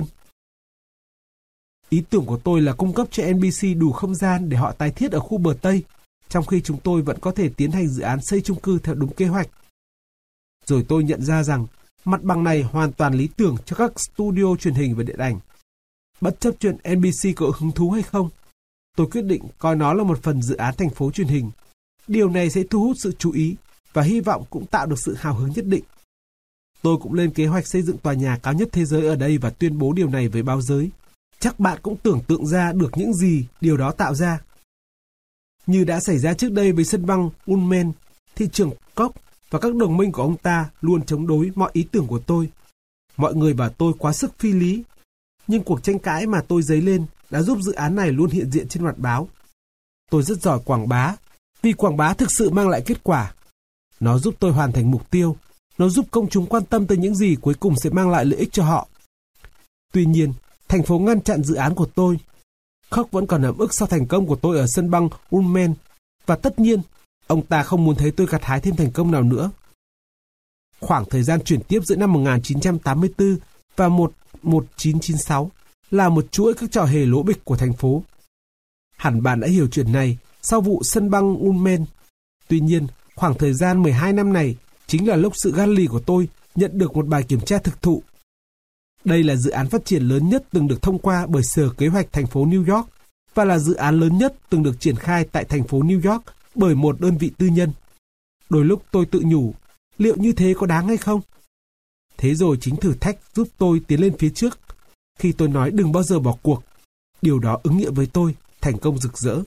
Ý tưởng của tôi là cung cấp cho en bê xê đủ không gian để họ tái thiết ở khu bờ Tây, trong khi chúng tôi vẫn có thể tiến hành dự án xây chung cư theo đúng kế hoạch. Rồi tôi nhận ra rằng mặt bằng này hoàn toàn lý tưởng cho các studio truyền hình và điện ảnh. Bất chấp chuyện en bê xê có hứng thú hay không, tôi quyết định coi nó là một phần dự án thành phố truyền hình. Điều này sẽ thu hút sự chú ý và hy vọng cũng tạo được sự hào hứng nhất định. Tôi cũng lên kế hoạch xây dựng tòa nhà cao nhất thế giới ở đây và tuyên bố điều này với báo giới. Chắc bạn cũng tưởng tượng ra được những gì điều đó tạo ra. Như đã xảy ra trước đây với sân băng Ulmen, thị trưởng Koch và các đồng minh của ông ta luôn chống đối mọi ý tưởng của tôi. Mọi người bảo tôi quá sức phi lý, nhưng cuộc tranh cãi mà tôi dấy lên đã giúp dự án này luôn hiện diện trên mặt báo. Tôi rất giỏi quảng bá, vì quảng bá thực sự mang lại kết quả. Nó giúp tôi hoàn thành mục tiêu, nó giúp công chúng quan tâm tới những gì cuối cùng sẽ mang lại lợi ích cho họ. Tuy nhiên, thành phố ngăn chặn dự án của tôi. Koch vẫn còn ấm ức sau thành công của tôi ở sân băng Ulmen, và tất nhiên, ông ta không muốn thấy tôi gặt hái thêm thành công nào nữa. Khoảng thời gian chuyển tiếp giữa năm một nghìn chín trăm tám mươi tư và một nghìn chín trăm chín mươi sáu là một chuỗi các trò hề lố bịch của thành phố. Hẳn bạn đã hiểu chuyện này sau vụ sân băng Ulmen. Tuy nhiên, khoảng thời gian mười hai năm này chính là lúc sự gan lì của tôi nhận được một bài kiểm tra thực thụ. Đây là dự án phát triển lớn nhất từng được thông qua bởi Sở Kế hoạch thành phố New York và là dự án lớn nhất từng được triển khai tại thành phố New York bởi một đơn vị tư nhân. Đôi lúc tôi tự nhủ, liệu như thế có đáng hay không? Thế rồi chính thử thách giúp tôi tiến lên phía trước. Khi tôi nói đừng bao giờ bỏ cuộc, điều đó ứng nghiệm với tôi, thành công rực rỡ.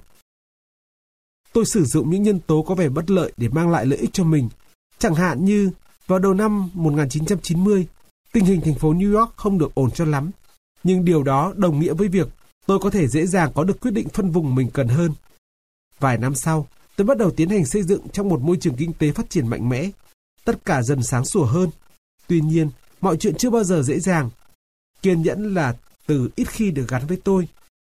Tôi sử dụng những nhân tố có vẻ bất lợi để mang lại lợi ích cho mình. Chẳng hạn như vào đầu năm một nghìn chín trăm chín mươi, tình hình thành phố New York không được ổn cho lắm. Nhưng điều đó đồng nghĩa với việc tôi có thể dễ dàng có được quyết định phân vùng mình cần hơn. Vài năm sau, tôi bắt đầu tiến hành xây dựng trong một môi trường kinh tế phát triển mạnh mẽ. Tất cả dần sáng sủa hơn. Tuy nhiên, mọi chuyện chưa bao giờ dễ dàng. Kiên nhẫn là từ ít khi được gắn với tôi.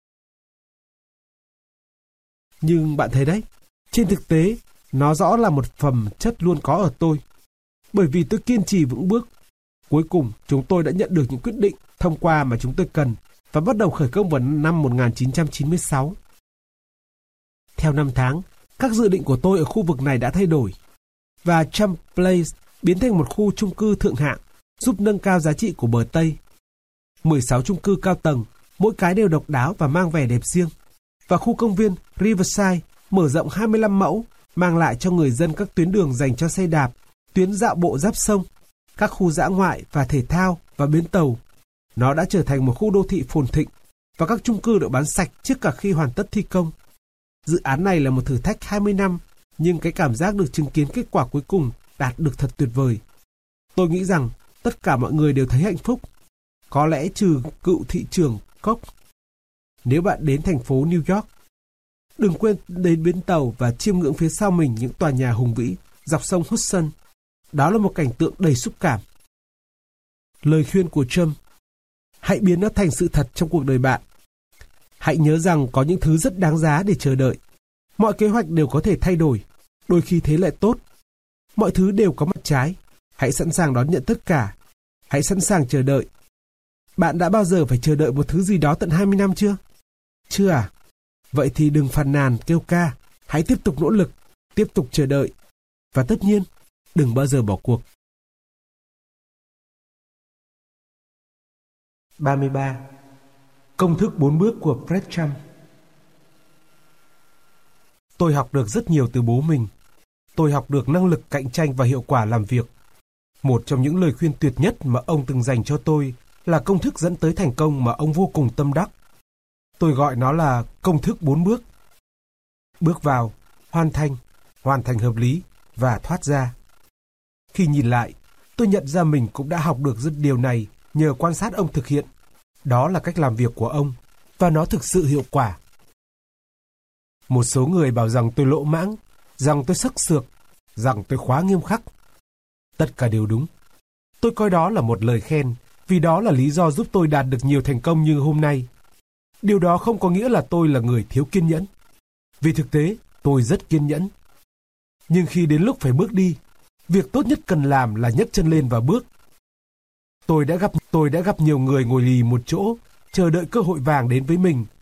Nhưng bạn thấy đấy, trên thực tế, nó rõ là một phẩm chất luôn có ở tôi. Bởi vì tôi kiên trì vững bước. Cuối cùng, chúng tôi đã nhận được những quyết định thông qua mà chúng tôi cần và bắt đầu khởi công vào năm một nghìn chín trăm chín mươi sáu. Theo năm tháng, các dự định của tôi ở khu vực này đã thay đổi và Trump Place biến thành một khu chung cư thượng hạng, giúp nâng cao giá trị của bờ Tây. mười sáu chung cư cao tầng, mỗi cái đều độc đáo và mang vẻ đẹp riêng. Và khu công viên Riverside mở rộng hai mươi lăm mẫu, mang lại cho người dân các tuyến đường dành cho xe đạp, tuyến dạo bộ giáp sông, các khu dã ngoại và thể thao và bến tàu. Nó đã trở thành một khu đô thị phồn thịnh và các chung cư được bán sạch trước cả khi hoàn tất thi công. Dự án này là một thử thách hai mươi năm, nhưng cái cảm giác được chứng kiến kết quả cuối cùng đạt được thật tuyệt vời. Tôi nghĩ rằng tất cả mọi người đều thấy hạnh phúc, có lẽ trừ cựu thị trưởng Koch. Nếu bạn đến thành phố New York, đừng quên đến bến tàu và chiêm ngưỡng phía sau mình những tòa nhà hùng vĩ dọc sông Hudson. Đó là một cảnh tượng đầy xúc cảm. Lời khuyên của Trump: hãy biến nó thành sự thật trong cuộc đời bạn. Hãy nhớ rằng có những thứ rất đáng giá để chờ đợi. Mọi kế hoạch đều có thể thay đổi, đôi khi thế lại tốt. Mọi thứ đều có mặt trái. Hãy sẵn sàng đón nhận tất cả. Hãy sẵn sàng chờ đợi. Bạn đã bao giờ phải chờ đợi một thứ gì đó tận hai mươi năm chưa? Chưa à? Vậy thì đừng phàn nàn, kêu ca. Hãy tiếp tục nỗ lực, tiếp tục chờ đợi. Và tất nhiên, đừng bao giờ bỏ cuộc. ba mươi ba. Công thức bốn bước của Fred Trump. Tôi học được rất nhiều từ bố mình. Tôi học được năng lực cạnh tranh và hiệu quả làm việc. Một trong những lời khuyên tuyệt nhất mà ông từng dành cho tôi là công thức dẫn tới thành công mà ông vô cùng tâm đắc. Tôi gọi nó là công thức bốn bước. Bước vào, hoàn thành, hoàn thành hợp lý và thoát ra. Khi nhìn lại, tôi nhận ra mình cũng đã học được rất điều này nhờ quan sát ông thực hiện. Đó là cách làm việc của ông, và nó thực sự hiệu quả. Một số người bảo rằng tôi lỗ mãng, rằng tôi sắc sược, rằng tôi quá nghiêm khắc. Tất cả đều đúng. Tôi coi đó là một lời khen, vì đó là lý do giúp tôi đạt được nhiều thành công như hôm nay. Điều đó không có nghĩa là tôi là người thiếu kiên nhẫn. Vì thực tế, tôi rất kiên nhẫn. Nhưng khi đến lúc phải bước đi, việc tốt nhất cần làm là nhấc chân lên và bước. Tôi đã gặp tôi đã gặp nhiều người ngồi lì một chỗ, chờ đợi cơ hội vàng đến với mình,